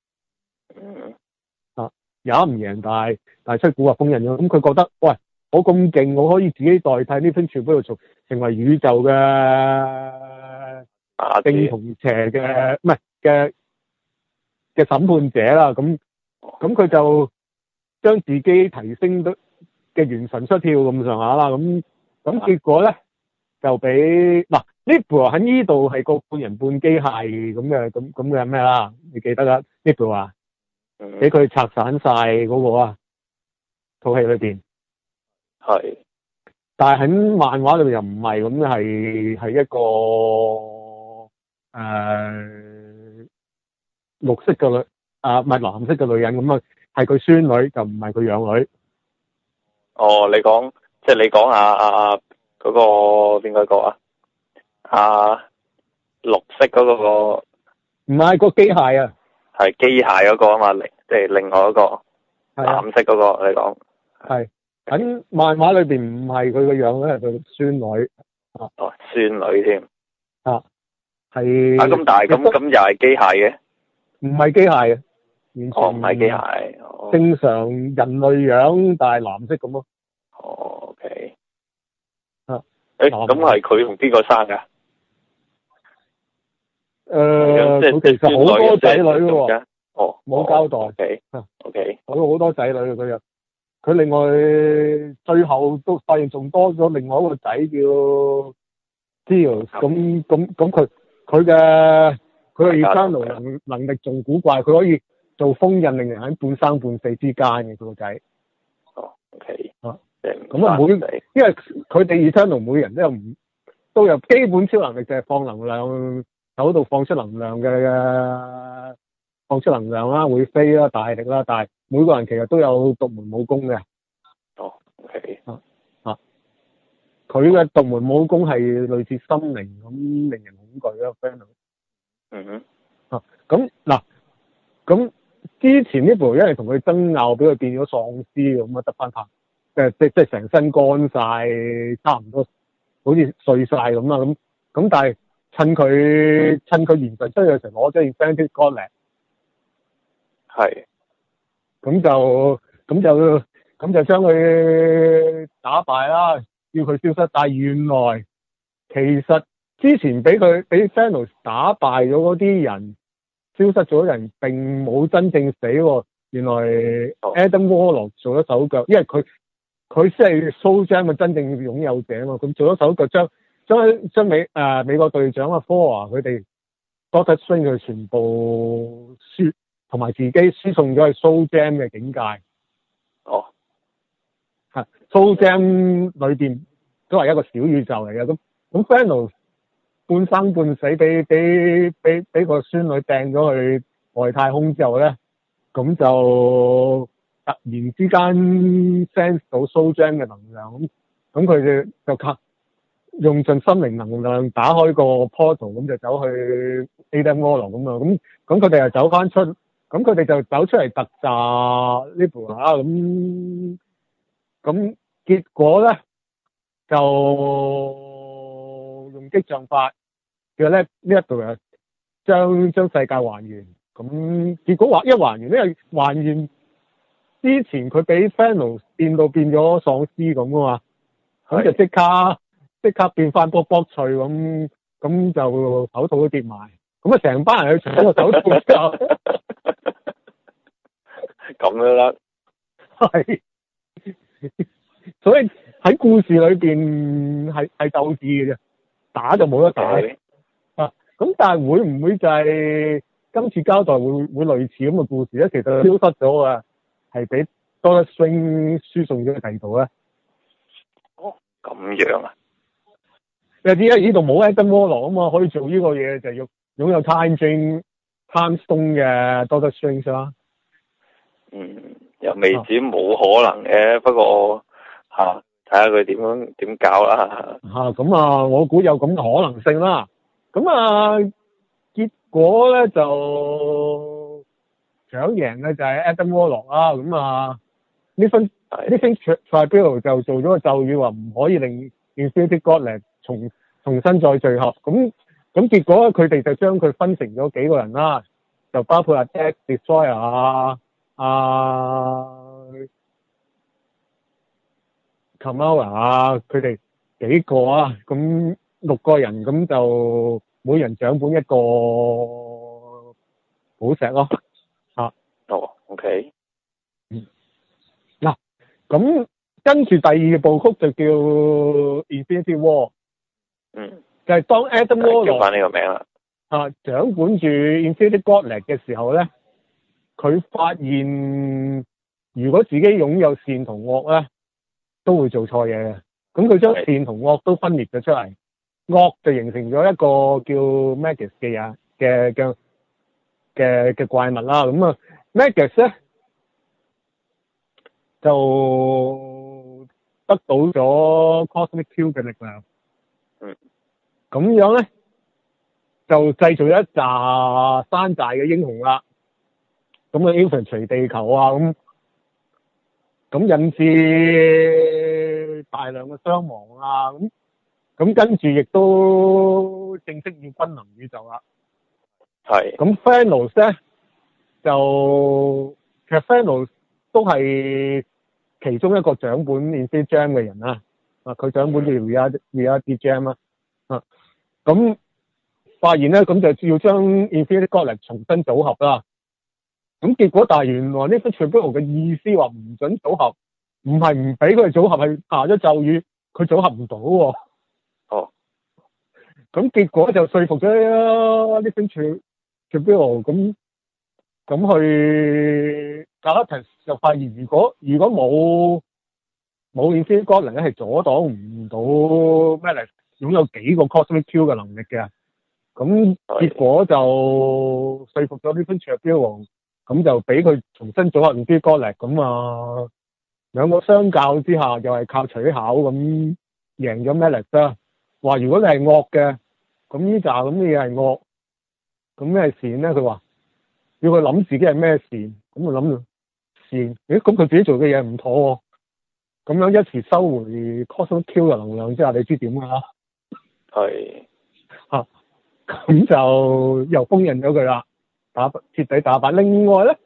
啊也唔贏，但係但係出古惑封印咗，咁佢覺得，喂，我咁勁，我可以自己代替呢份全部度做，成為宇宙嘅正同邪嘅唔係嘅嘅審判者啦，咁咁佢就將自己提升到嘅元神出竅咁上下啦，咁咁結果咧就俾嗱呢部喺呢度係個半人半機械咁嘅咁咁嘅咩啦？你記得啦？呢部啊，俾佢拆散晒嗰個啊套戲裏邊係， 但係喺漫畫裏邊又唔係咁，係係一個誒、呃、綠色嘅女啊，唔係藍色嘅女人咁啊，係佢孫女就唔係佢養女。 哦，你講即係你講啊啊嗰個邊個個啊？啊綠色嗰個個唔係個機械啊， 係機械嗰個啊嘛，另即係另外嗰個藍色嗰個你講係喺漫畫裏邊唔係佢個樣咧，係佢孫女啊。 哦，孫女添啊，係啊咁大咁咁又係機械嘅？ 唔係機械嘅，完全哦唔係機械，哦正常人類樣，但係藍色咁咯。 哦 OK 啊， 誒咁係佢同邊個生噶？ 誒、呃，佢其實好多仔女喎。 哦， 冇交代。 O K O K， 佢好多仔女佢又，佢另外最後都發現仲多咗另外一個仔叫 Theo，咁咁咁佢佢嘅佢嘅 Eternal 能能力仲古怪，佢可以做封印，令人喺半生半死之間嘅佢個仔。 哦 O K 啊，咁啊每，因為佢哋 Eternal 每人都有唔都有基本超能力，就係放能量。手度放出能量嘅，放出能量啦，會飛啦，大力啦，但係每個人其實都有獨門武功嘅。 哦 ，OK， 啊啊，佢嘅獨門武功係類似心靈咁，令人恐懼咯 friend。 嗯哼。 啊，咁嗱，咁之前呢部因為同佢爭拗，俾佢變咗喪屍咁啊，得翻拍，即即即成身乾晒，差唔多好似碎晒咁啦，咁咁但係。趁佢趁佢元神出嘅時候攞咗 Infinity Gauntlet， 係， 咁就咁就咁就將佢打敗啦，要佢消失。但係原來其實之前俾佢俾 Thanos 打敗咗嗰啲人，消失咗人並冇真正死喎。原來 Adam Warlock 做咗手腳，因為佢佢先係 Soul Gem 嘅真正擁有者嘛，咁做咗手腳將。將將美誒、呃、美國隊長啊 Thor 佢哋 Doctor Strange 佢全部輸，同埋自己輸送咗去 Soul Gem 嘅境界。 哦， 係 Soul Gem 裏邊都係一個小宇宙嚟嘅。咁咁 Thanos 半生半死，俾俾俾俾個孫女掟咗去外太空之後咧，咁就突然之間 sense 到 Soul Gem 嘅能量，咁咁佢哋就靠。用盡心靈能量打開個 portal，咁就走去 Adam Warlock 咁啊，咁咁佢哋又走翻出，咁佢哋就走出嚟突襲呢部啊，咁咁結果咧就用激將法嘅咧呢一度啊，將將世界還原，咁結果話一還原，因為還原之前佢俾 Thanos 變到變咗喪屍咁啊嘛，咁就即刻。即刻變翻卜卜脆咁，咁就手套都跌埋，咁啊成班人去搶個手套之後， 咁樣啦， 係，所以喺故事裏邊係係鬥智嘅啫，打就冇得打啊！咁但係會唔會就係今次交代會會類似咁嘅故事咧？其實消失咗啊！ 係俾 Doctor Strange 輸送咗去第二度咧？ 哦，咁樣啊？ 你知啊，呢度冇 Adam Warlock 啊嘛，可以做呢個嘢就係要擁有 Time Dream Time Stone 嘅 Doctor Strange 啦。 嗯，又未至於冇可能嘅，不過嚇睇下佢點樣點搞啦。 嚇咁啊，我估有咁嘅可能性啦。咁啊，結果咧就搶贏嘅就係 Adam Warlock 啦。咁啊，呢份呢份 Tribunal 就做咗個咒語，話唔可以令 Infinity Gauntlet 重重新再聚合。咁咁結果佢哋就將佢分成咗幾個人啦，就包括阿 Death Destroyer 啊。啊 Kamala 啊，佢哋幾個啊，咁六個人咁就每人掌管一個寶石咯，嚇。 哦 ，OK。 嗯。嗱，咁跟住第二部曲就叫 Infinity War。 嗯。 就係當 Adam Warlock 叫翻呢個名啦。 啊，掌管住 Infinity Gauntlet 嘅時候咧，佢發現如果自己擁有善同惡咧，都會做錯嘢嘅。咁佢將善同惡都分裂咗出嚟，惡就形成咗一個叫 Magus 嘅嘢嘅嘅嘅嘅怪物啦。咁啊 Magus 咧就得到咗 Cosmic Q 嘅力量。 嗯。 咁樣咧就製造一紮山寨嘅英雄啦。咁啊 infantry 地球啊，咁咁引致大量嘅傷亡啊，咁咁跟住亦都正式要君臨宇宙啦。 係。 咁 Thanos 咧就其實 Thanos 都係其中一個掌管 Infinity Gem 嘅人啦。啊，佢掌管住 Reality Gem 啦。啊，咁發現咧，咁就要將 Infinity Gauntlet 重新組合啦。咁結果，但係原來呢份 Tribunal 嘅意思話唔准組合，唔係唔俾佢哋組合，係下咗咒語，佢組合唔到喎。 哦。 咁結果就說服咗呢份 Tribunal，咁咁去 Galactus 就發現，如果如果冇冇 Infinity Gauntlet 咧，係阻擋唔到咩嚟擁有幾個 Cosmic Q 嘅能力嘅。咁結果就說服咗呢份 Tribunal。咁就俾佢重新組合 Infinity Gauntlet，咁啊兩個相較之下，又係靠取巧咁贏咗 Magus 啦。話如果你係惡嘅，咁呢扎咁嘅嘢係惡，咁咩善咧？佢話要佢諗自己係咩善，咁就諗到善。咦？咁佢自己做嘅嘢唔妥喎，咁樣一時收回 Cosmic Q 嘅能量之下，你知點啊？係嚇，咁就又封印咗佢啦。打徹底打敗。另外咧，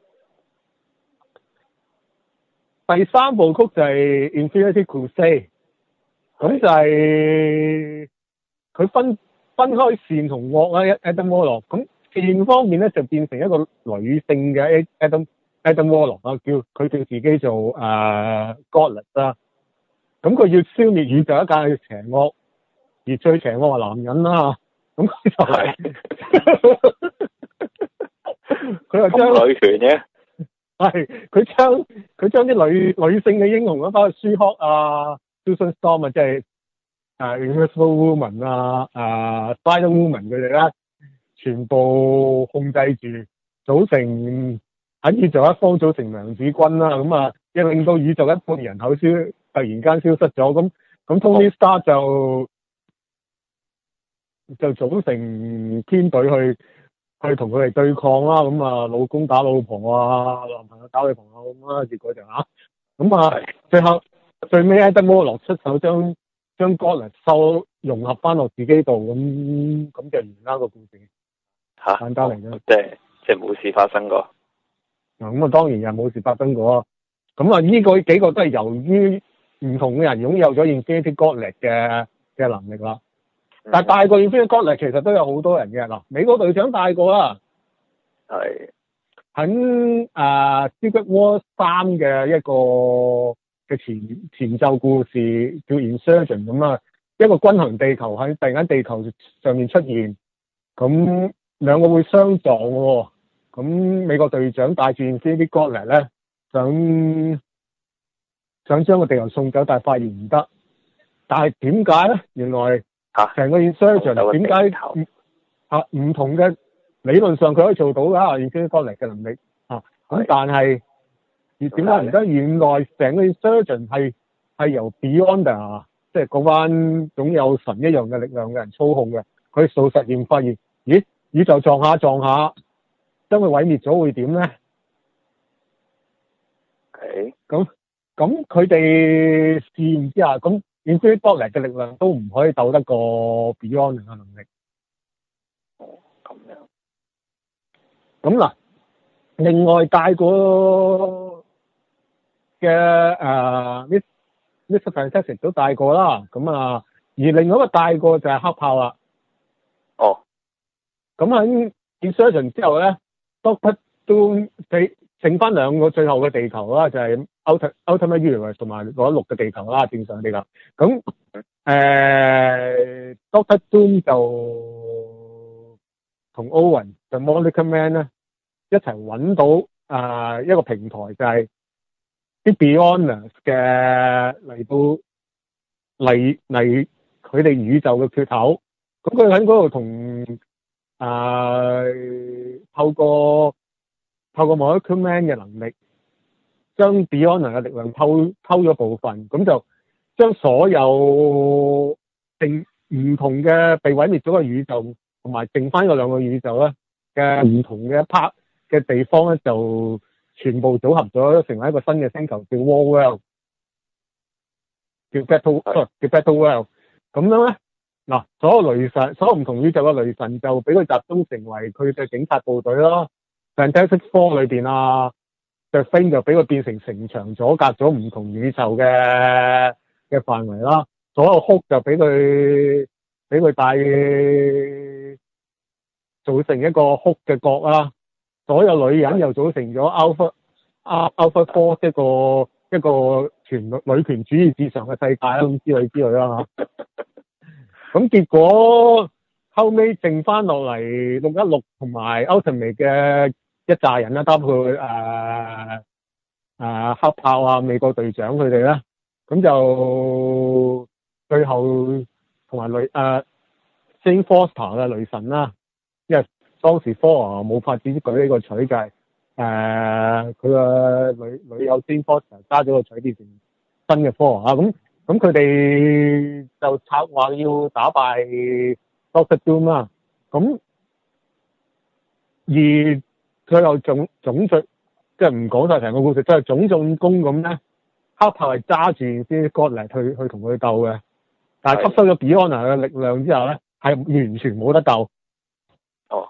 第三部曲就係 Infinity Crusade，咁就係佢分分開善同惡啦。Adam Warlock 咁善方面咧就變成一個女性嘅 Adam Adam Warlock 啦，叫佢叫自己做誒、uh, Gauntlet 啦。咁佢要消滅宇宙一界邪惡，而最邪惡係男人啦。咁佢就係。佢又將女權嘅，係佢將佢將啲女女性嘅英雄啊，包括 She-Hulk 啊、Susan Storm 啊，即係誒 Invisible Woman 啊、誒 Spider Woman 佢哋咧，全部控制住，組成喺宇宙一方組成娘子軍啦。咁啊，亦令到宇宙一半人口消突然間消失咗。咁咁 Tony Stark 就就組成天隊去。去同佢哋對抗啦，咁啊老公打老婆啊，男朋友打女朋友咁啊，結果就嚇，咁啊最後最尾 Adam Warlock 出手將將 Gauntlet 收融合翻落自己度，咁咁就完啦個故事。嚇，簡單嚟嘅，即係即係冇事發生過。嗱，咁啊當然又冇事發生過。咁啊呢個幾個都係由於唔同嘅人擁有咗 Infinity Gauntlet 嘅嘅能力啦。但係大過 Infinity Gauntlet其實都有好多人嘅。嗱，美國隊長大過啦，係喺誒《Secret Wars 三》嘅一個嘅前前奏故事叫 Insurgent 咁啊，一個均衡地球喺突然間地球上面出現，咁兩個會相撞喎，咁美國隊長帶住 Infinity Gauntlet咧想想將個地球送走，但係發現唔得。但係點解咧？原來成個 Insurgent 點解嚇唔同嘅理論上佢可以做到㗎 Infinity Gauntlet 嘅能力嚇，咁、啊、但係而點解唔得？原來成個 Insurgent 係係由 Beyonder 即係嗰班擁有神一樣嘅力量嘅人操控嘅。佢做實驗發現，咦，宇宙撞下撞下，將佢毀滅咗會點咧？咁咁佢哋試驗之下，咁 Infinity Gauntlet 嘅力量都唔可以鬥得過 Beyond 嘅能力。 哦，咁樣。 咁嗱，另外帶過嘅誒 Miss Mister Fantastic 都帶過啦。咁啊，而另外一個帶過就係黑豹啦。 哦。 咁喺 Insurgent 之後咧 ，Doctor Doom 死。剩翻兩個最後嘅地球啦，就係、是、Ultimate Ultimate Universe 同埋六一六嘅地球啦，正常地球。咁誒、呃、Doctor Doom 就同 Owen 就 Monica Man 咧一齊揾到啊、呃、一個平台，就係、是、啲 Beyonders 嘅嚟到嚟嚟佢哋宇宙嘅缺口。咁佢喺嗰度同啊透過。透過 Molecule Man 嘅能力，將 Beyonder 嘅力量偷偷咗部分，咁就將所有剩唔同嘅被毀滅咗嘅宇宙，同埋剩翻嗰兩個宇宙咧嘅唔同嘅一 part 嘅地方咧，就全部組合咗成為一個新嘅星球，叫 War World， 叫 Battle，叫 Battle World。咁樣咧，嗱，所有雷神，所有唔同宇宙嘅雷神就俾佢集中成為佢嘅警察部隊咯。Fantastic Four 裏邊啊 The Thing 就俾佢變成城牆，阻隔咗唔同宇宙嘅嘅範圍啦。所有 Hulk 就俾佢俾佢帶組成一個 Hulk 嘅角啦。所有女人又組成咗 Alpha Alpha Force 一個一個權女權主義至上嘅世界啦，咁之類之類啦嚇。咁結果後尾剩翻落嚟六一六同埋 Ultimate 嘅一紮人啦，包括誒誒、呃呃、黑豹啊、美國隊長佢哋啦，咁就最後同埋雷誒 Jane Foster 嘅雷神啦，因為當時 Thor 冇法子舉呢個錘，就係誒佢個女女友 Jane Foster 揸咗個錘變成新嘅 Thor 啊，咁咁佢哋就策劃要打敗 Doctor Doom 啦，咁而最後總總最即係唔講晒成個故事，即係總進攻咁咧，黑豹係揸住啲 Gauntlet 去去同佢鬥嘅，但係吸收咗 Beyonder 嘅力量之後咧，係完全冇得鬥。 哦。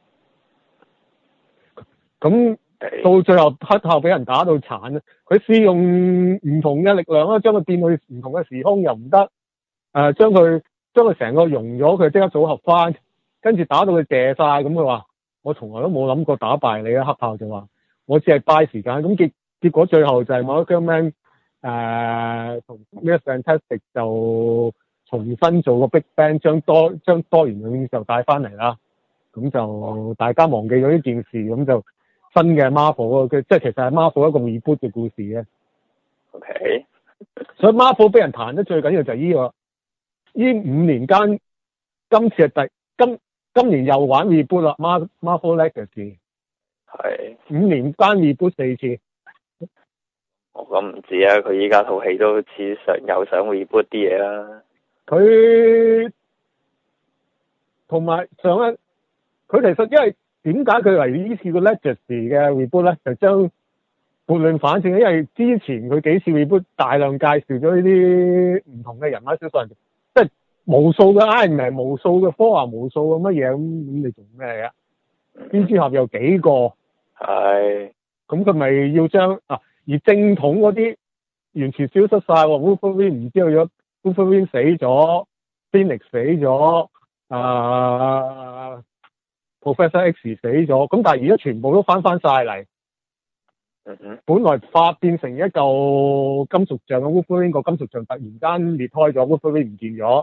咁到最後黑豹俾人打到殘，佢試用唔同嘅力量啦，將佢變去唔同嘅時空又唔得，誒、呃、將佢將佢成個融咗，佢即刻組合翻，跟住打到佢謝晒，咁佢話。我從來都冇諗過打敗你啊！黑豹就話我只係 buy 時間，咁結結果最後就係 Molecule Man 誒同 Mister Fantastic 就重新做個 Big Bang， 將多將多元宇宙帶翻嚟啦。咁就大家忘記咗呢件事，咁就新嘅 Marvel 嘅，即係其實係 Marvel 一個 reboot 嘅故事嘅。 OK， 所以 Marvel 俾人彈得最緊要就係呢個，呢五年間，今次係第今。今年又玩 reboot 啦 ，Mar Marvel Legacy 係五年間 reboot 四次。 我咁唔知啊，佢依家套戲都似想又想 reboot 啲嘢啦。 佢同埋上一佢其實因為點解佢嚟呢次個 Legacy 嘅 reboot 咧，就將撥亂反正，因為之前佢幾次 reboot 大量介紹咗呢啲唔同嘅人物小人，即係。無數嘅 Iron Man，無數嘅科幻，無數嘅乜嘢咁，咁你做咩啊？蜘蛛俠有幾個？係，咁佢咪要將啊？而正統嗰啲完全消失晒喎 ，Wolverine 唔知道咗 ，Wolverine 死咗 ，Phoenix 死咗，啊 ，Professor X 死咗，咁但係而家全部都翻翻晒嚟。嗯哼，本來發變成一嚿金屬像嘅 Wolverine 個金屬像突然間裂開咗 ，Wolverine 唔見咗。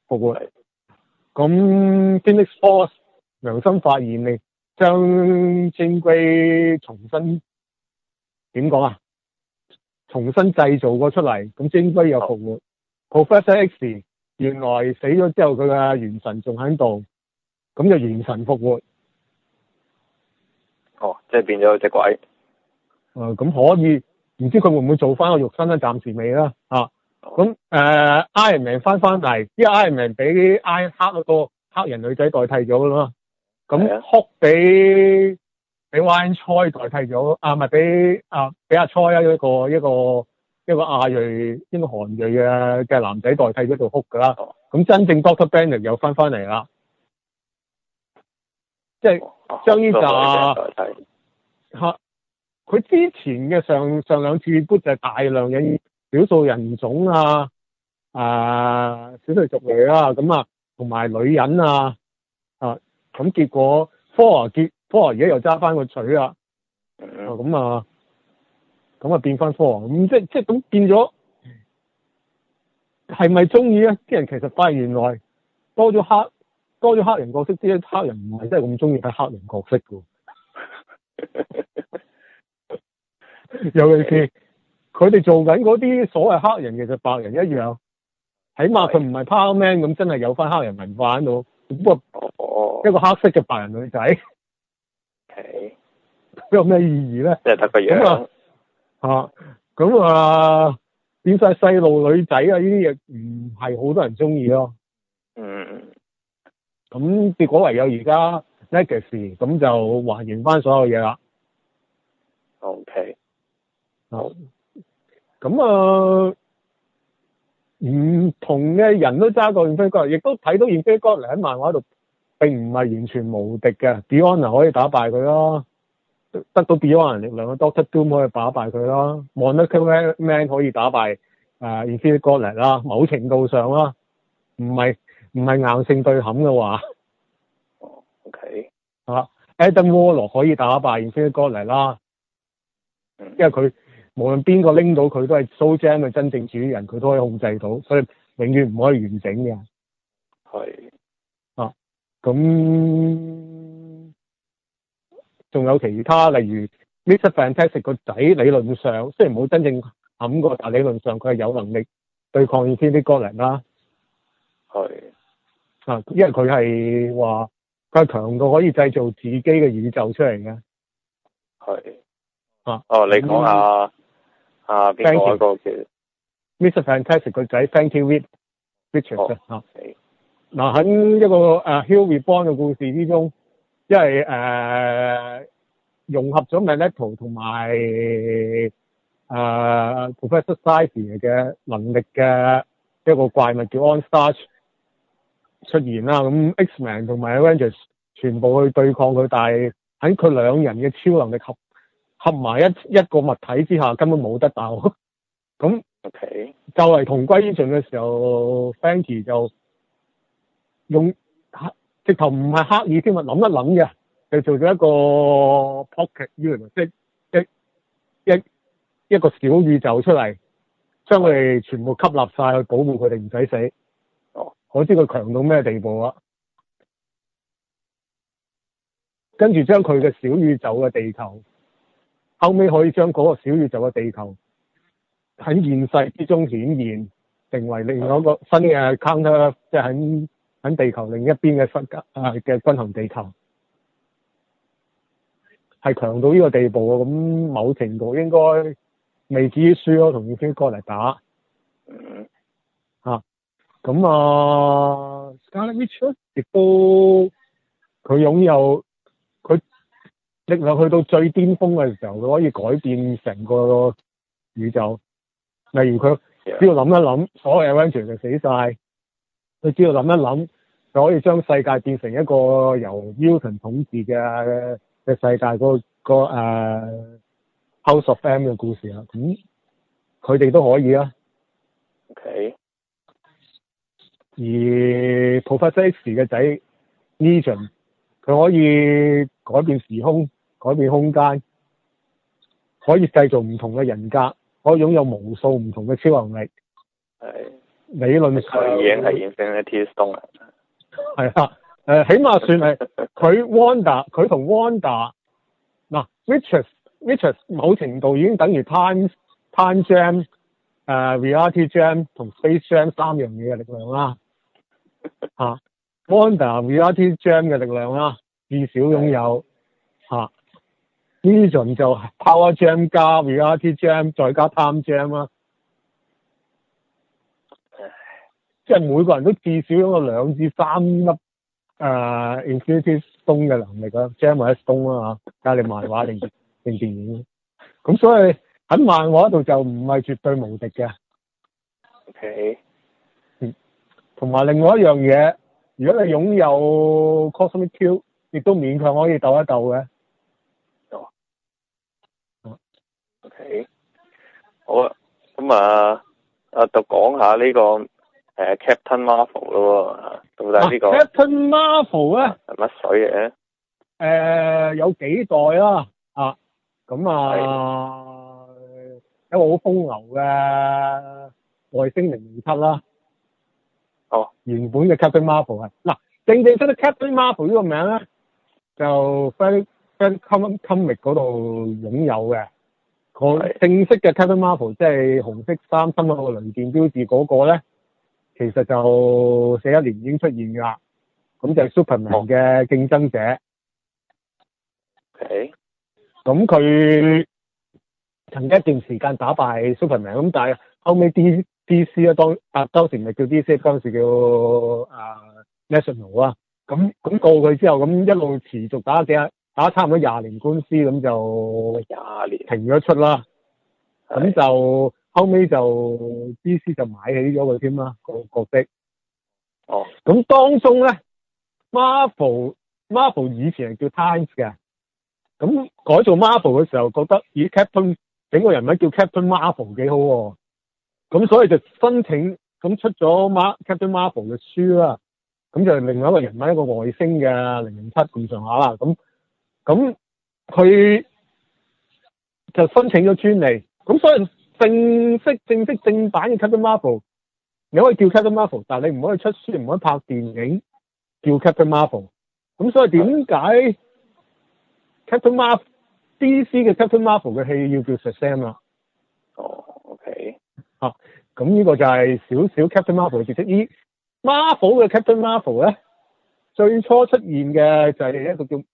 咁 Phoenix Force 良心發現，你將正規重新點講啊？重新製造過出嚟，咁應該有復活。Oh. Professor X 原來死咗之後，佢嘅元神仲喺度，咁就元神復活。 哦，oh, 即係變咗隻鬼。 誒、呃，咁可以，唔知佢會唔會做翻個肉身咧？暫時未啦。啊，咁誒、呃、Iron Man 翻翻嚟，因為 Iron Man 俾 Iron 黑嗰個黑人女仔代替咗啦。咁哭俾俾 Ryan Choi 代替咗，啊唔係俾啊俾阿 Choi 啊一個一個一個亞裔應該韓裔嘅嘅男仔代替咗做哭噶啦。咁真正 Doctor Banner 又翻翻嚟啦，即係將呢扎嚇佢之前嘅上上兩次 boot 就係大量嘅少數人種啊啊少數族裔啦，咁啊同埋女人啊啊咁結果。科啊結科啊而家又揸翻個錘啦，咁啊咁啊變翻科啊，咁即即咁變咗係咪中意咧？啲人其實發現原來多咗黑多咗黑人角色，啲黑人唔係真係咁中意睇黑人角色噶，尤其是佢哋做緊嗰啲所謂黑人，其實白人一樣，起碼佢唔係 Power Man 咁，真係有翻黑人文化喺度。不過一個黑色嘅白人女仔， 佢有咩意義咧？ 即係得個樣。 咁啊，咁啊，變晒細路女仔啊！呢啲嘢唔係好多人中意咯。 嗯。 咁結果唯有而家 Legacy 咁就還原翻所有嘢啦。 OK。 好。咁啊。唔同嘅人都揸過 Infinity Gauntlet，亦都睇到 Infinity Gauntlet喺漫畫度並唔係完全無敵嘅。Beyond 可以打敗佢咯，得到 Beyond 力量嘅 Doctor Doom 可以打敗佢咯 Molecule Man 可以打敗誒、uh, Infinity Gauntlet 啦，某程度上啦，唔係唔係硬性對撼嘅話。 哦 ，OK。 啊 Adam Warlock 可以打敗 Infinity Gauntlet 啦，因為佢。無論邊個拎到佢都係 Soul Gem 嘅真正主人，佢都可以控制到，所以永遠唔可以完整嘅。 係啊，咁仲有其他，例如 Mister Fantastic 個仔，理論上雖然冇真正諗過，但理論上佢係有能力對抗 Infinity Gauntlet 啦。 係啊，因為佢係話佢係強到可以製造自己嘅宇宙出嚟嘅。 係啊， 哦，你講下。嗯啊！邊個一個叫 Mister Fantastic 個仔 Frankie Reed Richards 啊，嗱喺一個誒 Hill Reborn 嘅故事之中，因為誒、呃、融合咗 Magneto 同埋誒 Professor Xavier 嘅能力嘅一個怪物叫 OnStarch 出現啦，咁 X-Men 同埋 Avengers 全部去對抗佢，但係喺佢兩人嘅超能力合合埋一一個物體之下，根本冇得鬥。咁 OK 就係同歸於盡嘅時候 Frankie 就用直頭唔係刻意添啊，諗一諗嘅，就做咗一個 pocket universe，即係一一一個小宇宙出嚟，將佢哋全部吸納晒去保護佢哋唔使死。 哦， 我知佢強到咩地步啊！跟住將佢嘅小宇宙嘅地球。後尾可以將嗰個小宇宙嘅地球喺現世之中顯現，成為另外一個新嘅 counter，即係喺喺地球另一邊嘅分啊嘅均衡地球，係強到呢個地步啊！咁某程度應該未至於輸咯，同 Infinity Gauntlet 嚟打。 嗯。 嚇，咁啊 Scarlet Witch 亦都佢擁有佢。力量去到最巔峰嘅時候，佢可以改變成個宇宙。例如佢只要諗一諗，所有 Avengers 就死晒。佢只要諗一諗，就可以將世界變成一個由 Mutant 統治嘅嘅世界，個個誒、uh, House of M 嘅故事啦。咁佢哋都可以啊。 OK。 而 Professor X 嘅仔 Legion， 佢可以改變時空。改變空間，可以製造唔同嘅人格，可以擁有無數唔同嘅超能力。 係理論上佢已經係 Infinity Stone 啦。 係啊，誒，起碼算係佢 Wanda，佢同 Wanda 嗱 Richards Richard 某程度已經等於 Time Time Jam、誒 Reality Jam 同 Space Jam 三樣嘢嘅力量啦。嚇 Wanda Reality Jam 嘅力量啦，至少擁有嚇。Vision 就 Power Jam 加 Reality Jam 再加 Time Jam 啦。即係每個人都至少擁有兩至三粒誒、呃、Infinity Stone 嘅能力啦 ，Gem 或者 Stone 啦嚇，睇下你漫畫定定電影。咁所以喺漫畫度就唔係絕對無敵嘅。 OK。 嗯。同埋另外一樣嘢，如果你擁有 Cosmic Q， 亦都勉強可以鬥一鬥嘅。 哦。OK。好啊，咁啊，啊就講下呢、這個。誒 Captain Marvel 咯，到底呢個、啊、 Captain Marvel 咧係乜水嘅？誒、 呃、有幾代啦，啊咁啊一個好風流嘅外星零零七啦。 哦， 原本嘅 Captain Marvel 係嗱，正正式式 Captain Marvel 呢個名咧，就 Flash Flash Comic 嗰度擁有嘅。佢正式嘅 Captain Marvel 即係紅色衫，身嗰個雷電標誌嗰個咧。其實就四一年已經出現㗎啦，咁就係 Superman 嘅競爭者。 OK。 咁佢曾經一段時間打敗 Superman，咁但係後尾 D D C 咧當啊當時唔係叫 D C， 當時叫啊 National 啊。咁咁告佢之後，咁一路持續打幾打差唔多廿年官司，咁就廿年停咗出啦。咁就後尾就 D C 就買起咗佢添啦，個角色。 哦。咁當中咧 ，Marvel Marvel 以前係叫 Times 嘅，咁改做 Marvel 嘅時候，覺得咦 Captain 整個人物叫 Captain Marvel 幾好喎，咁所以就申請咁出咗 Mar Captain Marvel 嘅書啦，咁就另外一個人物一個外星嘅零零七咁上下啦，咁咁佢就申請咗專利。咁所以正式正式正版嘅 Captain Marvel， 你可以叫 Captain Marvel， 但係你唔可以出書，唔可以拍電影叫 Captain Marvel。咁所以點解 Captain Marvel D C 嘅 Captain Marvel 嘅戲要叫 Shazam 啦？ 哦 ，OK。 啊，咁呢個就係少少 Captain Marvel 嘅知識。依 Marvel 嘅 Captain Marvel 咧，最初出現嘅就係一個叫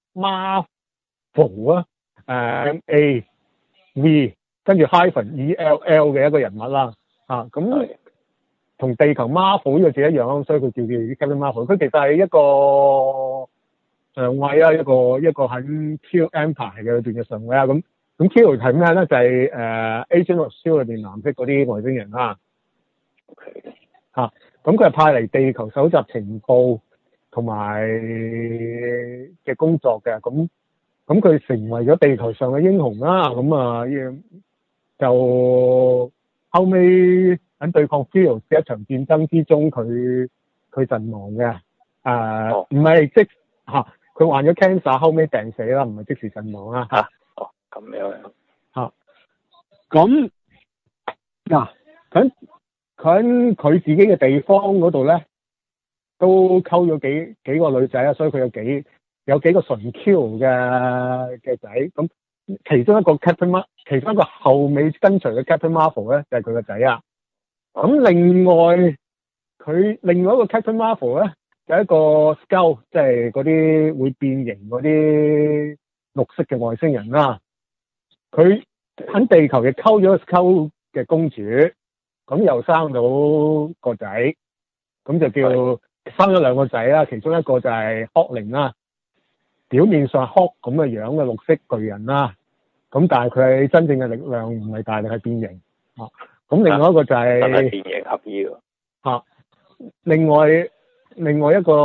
Marvel 啊，誒 M A V。跟住 hyphen E L L 嘅一個人物啦，嚇咁同地球 Marvel 呢個字一樣，所以佢叫叫 Captain Marvel。佢其實係一個上位啊，一個一個喺 Q Empire 嘅裏邊嘅上位啊。咁咁 Q 係咩咧？就係誒 Agent of Shield 裏邊藍色嗰啲外星人啦。 OK。 嚇咁佢係派嚟地球搜集情報同埋嘅工作嘅。咁咁佢成為咗地球上嘅英雄啦。咁啊〜就後尾喺對抗 Field 嘅一場戰爭之中，佢佢陣亡嘅。誒唔係即嚇，佢、啊、患咗 cancer， 後尾病死啦，唔係即時陣亡啦。 嚇哦，咁樣嚇咁嗱，喺喺佢自己嘅地方嗰度咧，都溝咗幾幾個女仔啊，所以佢有幾有幾個純 Q 嘅嘅仔咁。其中一個 Captain Mar， 其中一個後尾跟隨嘅 Captain Marvel 咧，就係佢個仔啊。咁另外佢另外一個 Captain Marvel 咧，就係一個 Skull， 即係嗰啲會變形嗰啲綠色嘅外星人啦。佢喺地球亦溝咗個 Skull 嘅公主，咁又生到個仔，咁就叫生咗兩個仔啦。其中一個就係 Hulkling 啦。表面上 Hulk 咁嘅樣嘅綠色巨人啦，咁但係佢真正嘅力量唔係大力，係變形。啊，咁另外一個就係、是、 真係變形合意喎。 啊，另外另外一個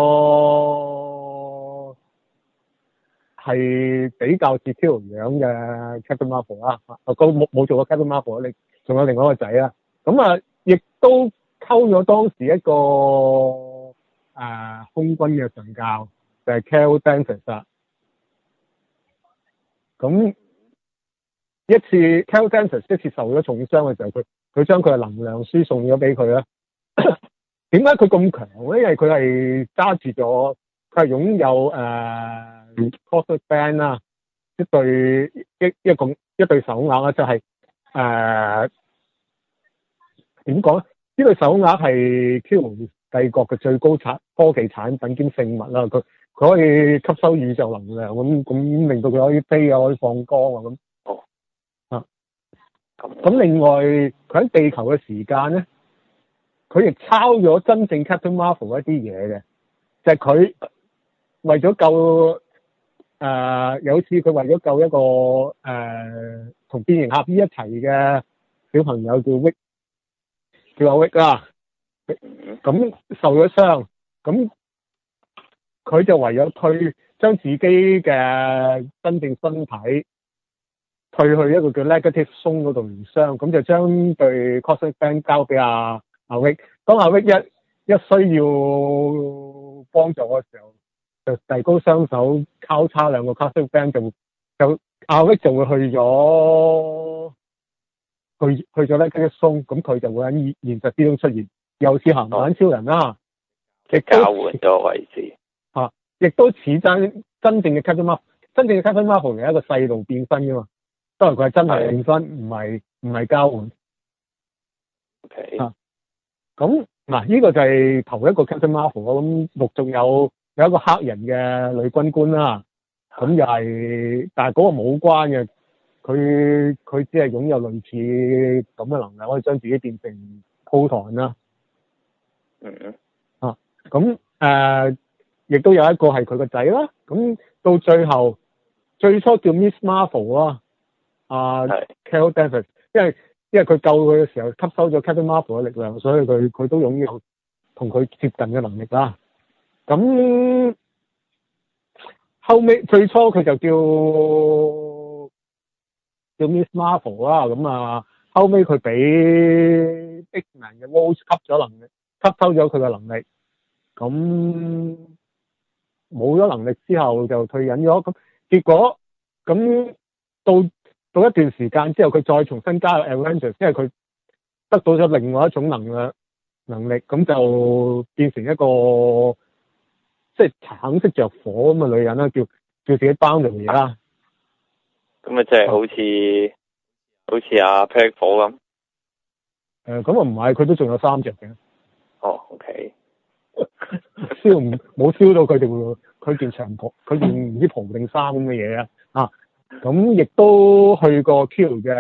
係比較似 Q 樣嘅 Captain Marvel 啦，啊，冇冇做過 Captain Marvel， 你仲有另外一個仔啦。咁啊，亦都溝咗當時一個誒、啊、空軍嘅上校，就係 Carol Danvers 啦。咁一次 Carol Danvers 一次受咗重傷嘅時候，佢佢將佢嘅能量輸送咗俾佢啦。點解佢咁強咧？因為佢係揸住咗，佢係擁有誒 Cosmic Band 啦， 一對一一個一對手鐲啦，就係誒點講咧？呢對手鐲係 Q 帝國嘅最高產科技產品兼聖物啦。佢佢可以吸收宇宙能量，咁咁令到佢可以飛啊，可以放光啊咁。 哦。 啊。 咁。 咁另外佢喺地球嘅時間咧，佢亦抄咗真正 Captain Marvel 一啲嘢嘅，就係、是、佢為咗救誒、呃、有次佢為咗救一個誒同、呃、變形俠醫一齊嘅小朋友叫 Wick， 叫阿 Wick 啦。咁受咗傷，咁佢就唯有退將自己嘅真正身體退去一個叫 Legacy Zone 嗰度療傷，咁就將對 Cosmic Band 交俾阿阿 Wick。當阿 Wick 一一需要幫助嘅時候，就遞高雙手交叉兩個 Cosmic Band，就就阿 Wick 就會去咗去去咗 Legacy Zone，咁佢就會喺現實之中出現。又似鹹蛋超人啦， 即係交換咗位置， 啊，亦都似真真正嘅 Captain Marvel， 真正嘅 Captain Marvel 係一個細路變身噶嘛，當然佢係真係變身，唔係唔係交換。 OK， 啊，咁嗱呢個就係頭一個 Captain Marvel， 咁陸續有有一個黑人嘅女軍官啦，咁又係，但係嗰個冇關嘅，佢佢只係擁有類似咁嘅能力，可以將自己變成鋪台啦。 嗯嗯， 啊，咁誒，亦、呃、都有一個係佢個仔啦。咁到最後，最初叫 Miss Marvel 啦，啊 Carol Danvers， 因為因為佢救佢嘅時候吸收咗 Captain Marvel 嘅力量，所以佢佢都擁有同佢接近嘅能力啦。咁後尾最初佢就叫叫 Miss Marvel 啦。咁啊，後尾佢俾 X-Men 嘅 Rose 吸咗能力。吸收咗佢嘅能力，咁冇咗能力之後就退隱咗，咁結果咁到到一段時間之後，佢再重新加入 Avengers， 因為佢得到咗另外一種能量能力，咁就變成一個即係、就是、橙色着火咁嘅女人啦，叫叫自己 Boundary 啦。 咁啊，即係好似好似阿 Patrick 火咁。誒， 咁啊唔係，佢都仲有三隻嘅。 哦 ，OK， 燒唔冇燒到佢哋佢件長袍，佢件唔知袍定衫咁嘅嘢啊！啊，咁亦都去過 Q 嘅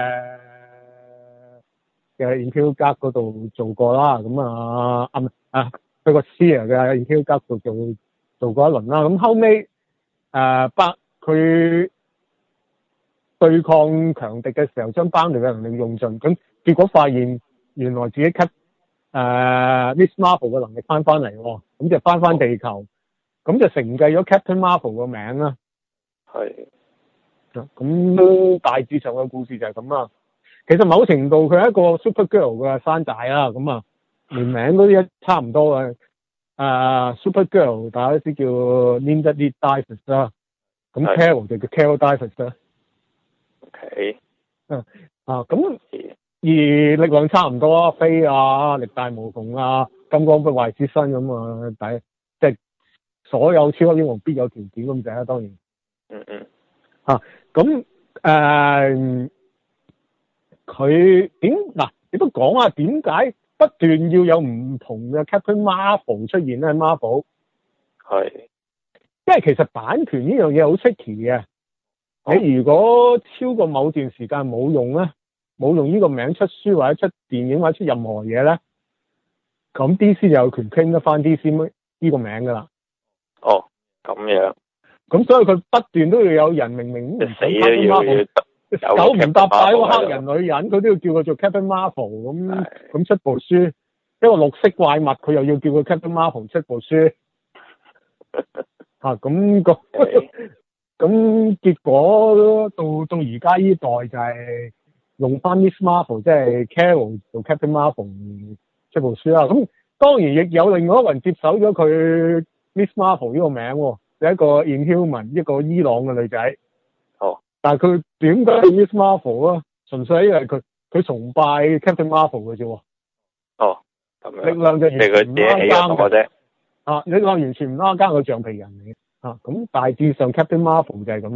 嘅 Imperial Guard 嗰度做過啦。咁啊啊啊，去個 Sphere 嘅 Imperial Guard 度做做過一輪啦。咁後尾誒班佢對抗強敵嘅時候，將班隊嘅能力用盡，咁結果發現原來自己 cut。誒、uh, Miss Marvel 嘅能力翻翻嚟喎，咁就翻翻地球，咁、oh. 就承繼咗 Captain Marvel 個名啦。係，咁大致上嘅故事就係咁啦。其實某程度佢係一個 Super Girl 嘅山寨啦，咁啊，連名嗰啲一差唔多嘅。誒、uh, Super Girl 大家都知叫 Linda Lee Dreyfus 啦，咁 Carol 就叫 Carol Dreyfus 啦。OK。啊啊咁。而力量差唔多啊，飛啊，力大無窮啊，金剛不壞之身咁啊，抵即係所有超級英雄必有條件咁就係當然。嗯嗯。吓咁誒，佢點嗱？你都講啊，點解不斷要有唔同嘅 Captain Marvel 出現咧？Marvel 係，因為其實版權呢樣嘢好 tricky 嘅。哦、你如果超過某段時間冇用咧？冇用呢個名出書或者出電影或者出任何嘢咧，咁 D C 就有權 claim 得翻 D C 呢個名噶啦。哦，咁樣。咁所以佢不斷都要有人明明唔死都要九唔搭八一個黑人女人，佢都要叫佢做 Captain Marvel 咁咁出部書。一個綠色怪物，佢又要叫佢 Captain Marvel 出部書。嚇咁個咁結果到到而家呢代就係用翻 Miss Marvel 即係 Carol 做 Captain Marvel 出部書啦。咁當然亦有另外一個人接手咗佢 Miss Marvel 呢個名喎，係一個 Inhuman 一個伊朗嘅女仔。哦。但係佢點解係 Miss Marvel 啊？純粹係因為佢佢崇拜 Captain Marvel 嘅啫喎。哦。咁樣。力量就完全唔啱嘅啫。啊！力量完全唔啱，加個橡皮人嚟嘅。啊，咁大致上 Captain Marvel 就係咁啦。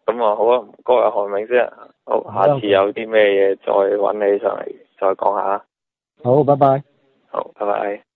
咁啊好啊，唔該啊韓銘先，好，下次有啲咩嘢再揾你上嚟再講下。 好，拜拜。 好，拜拜。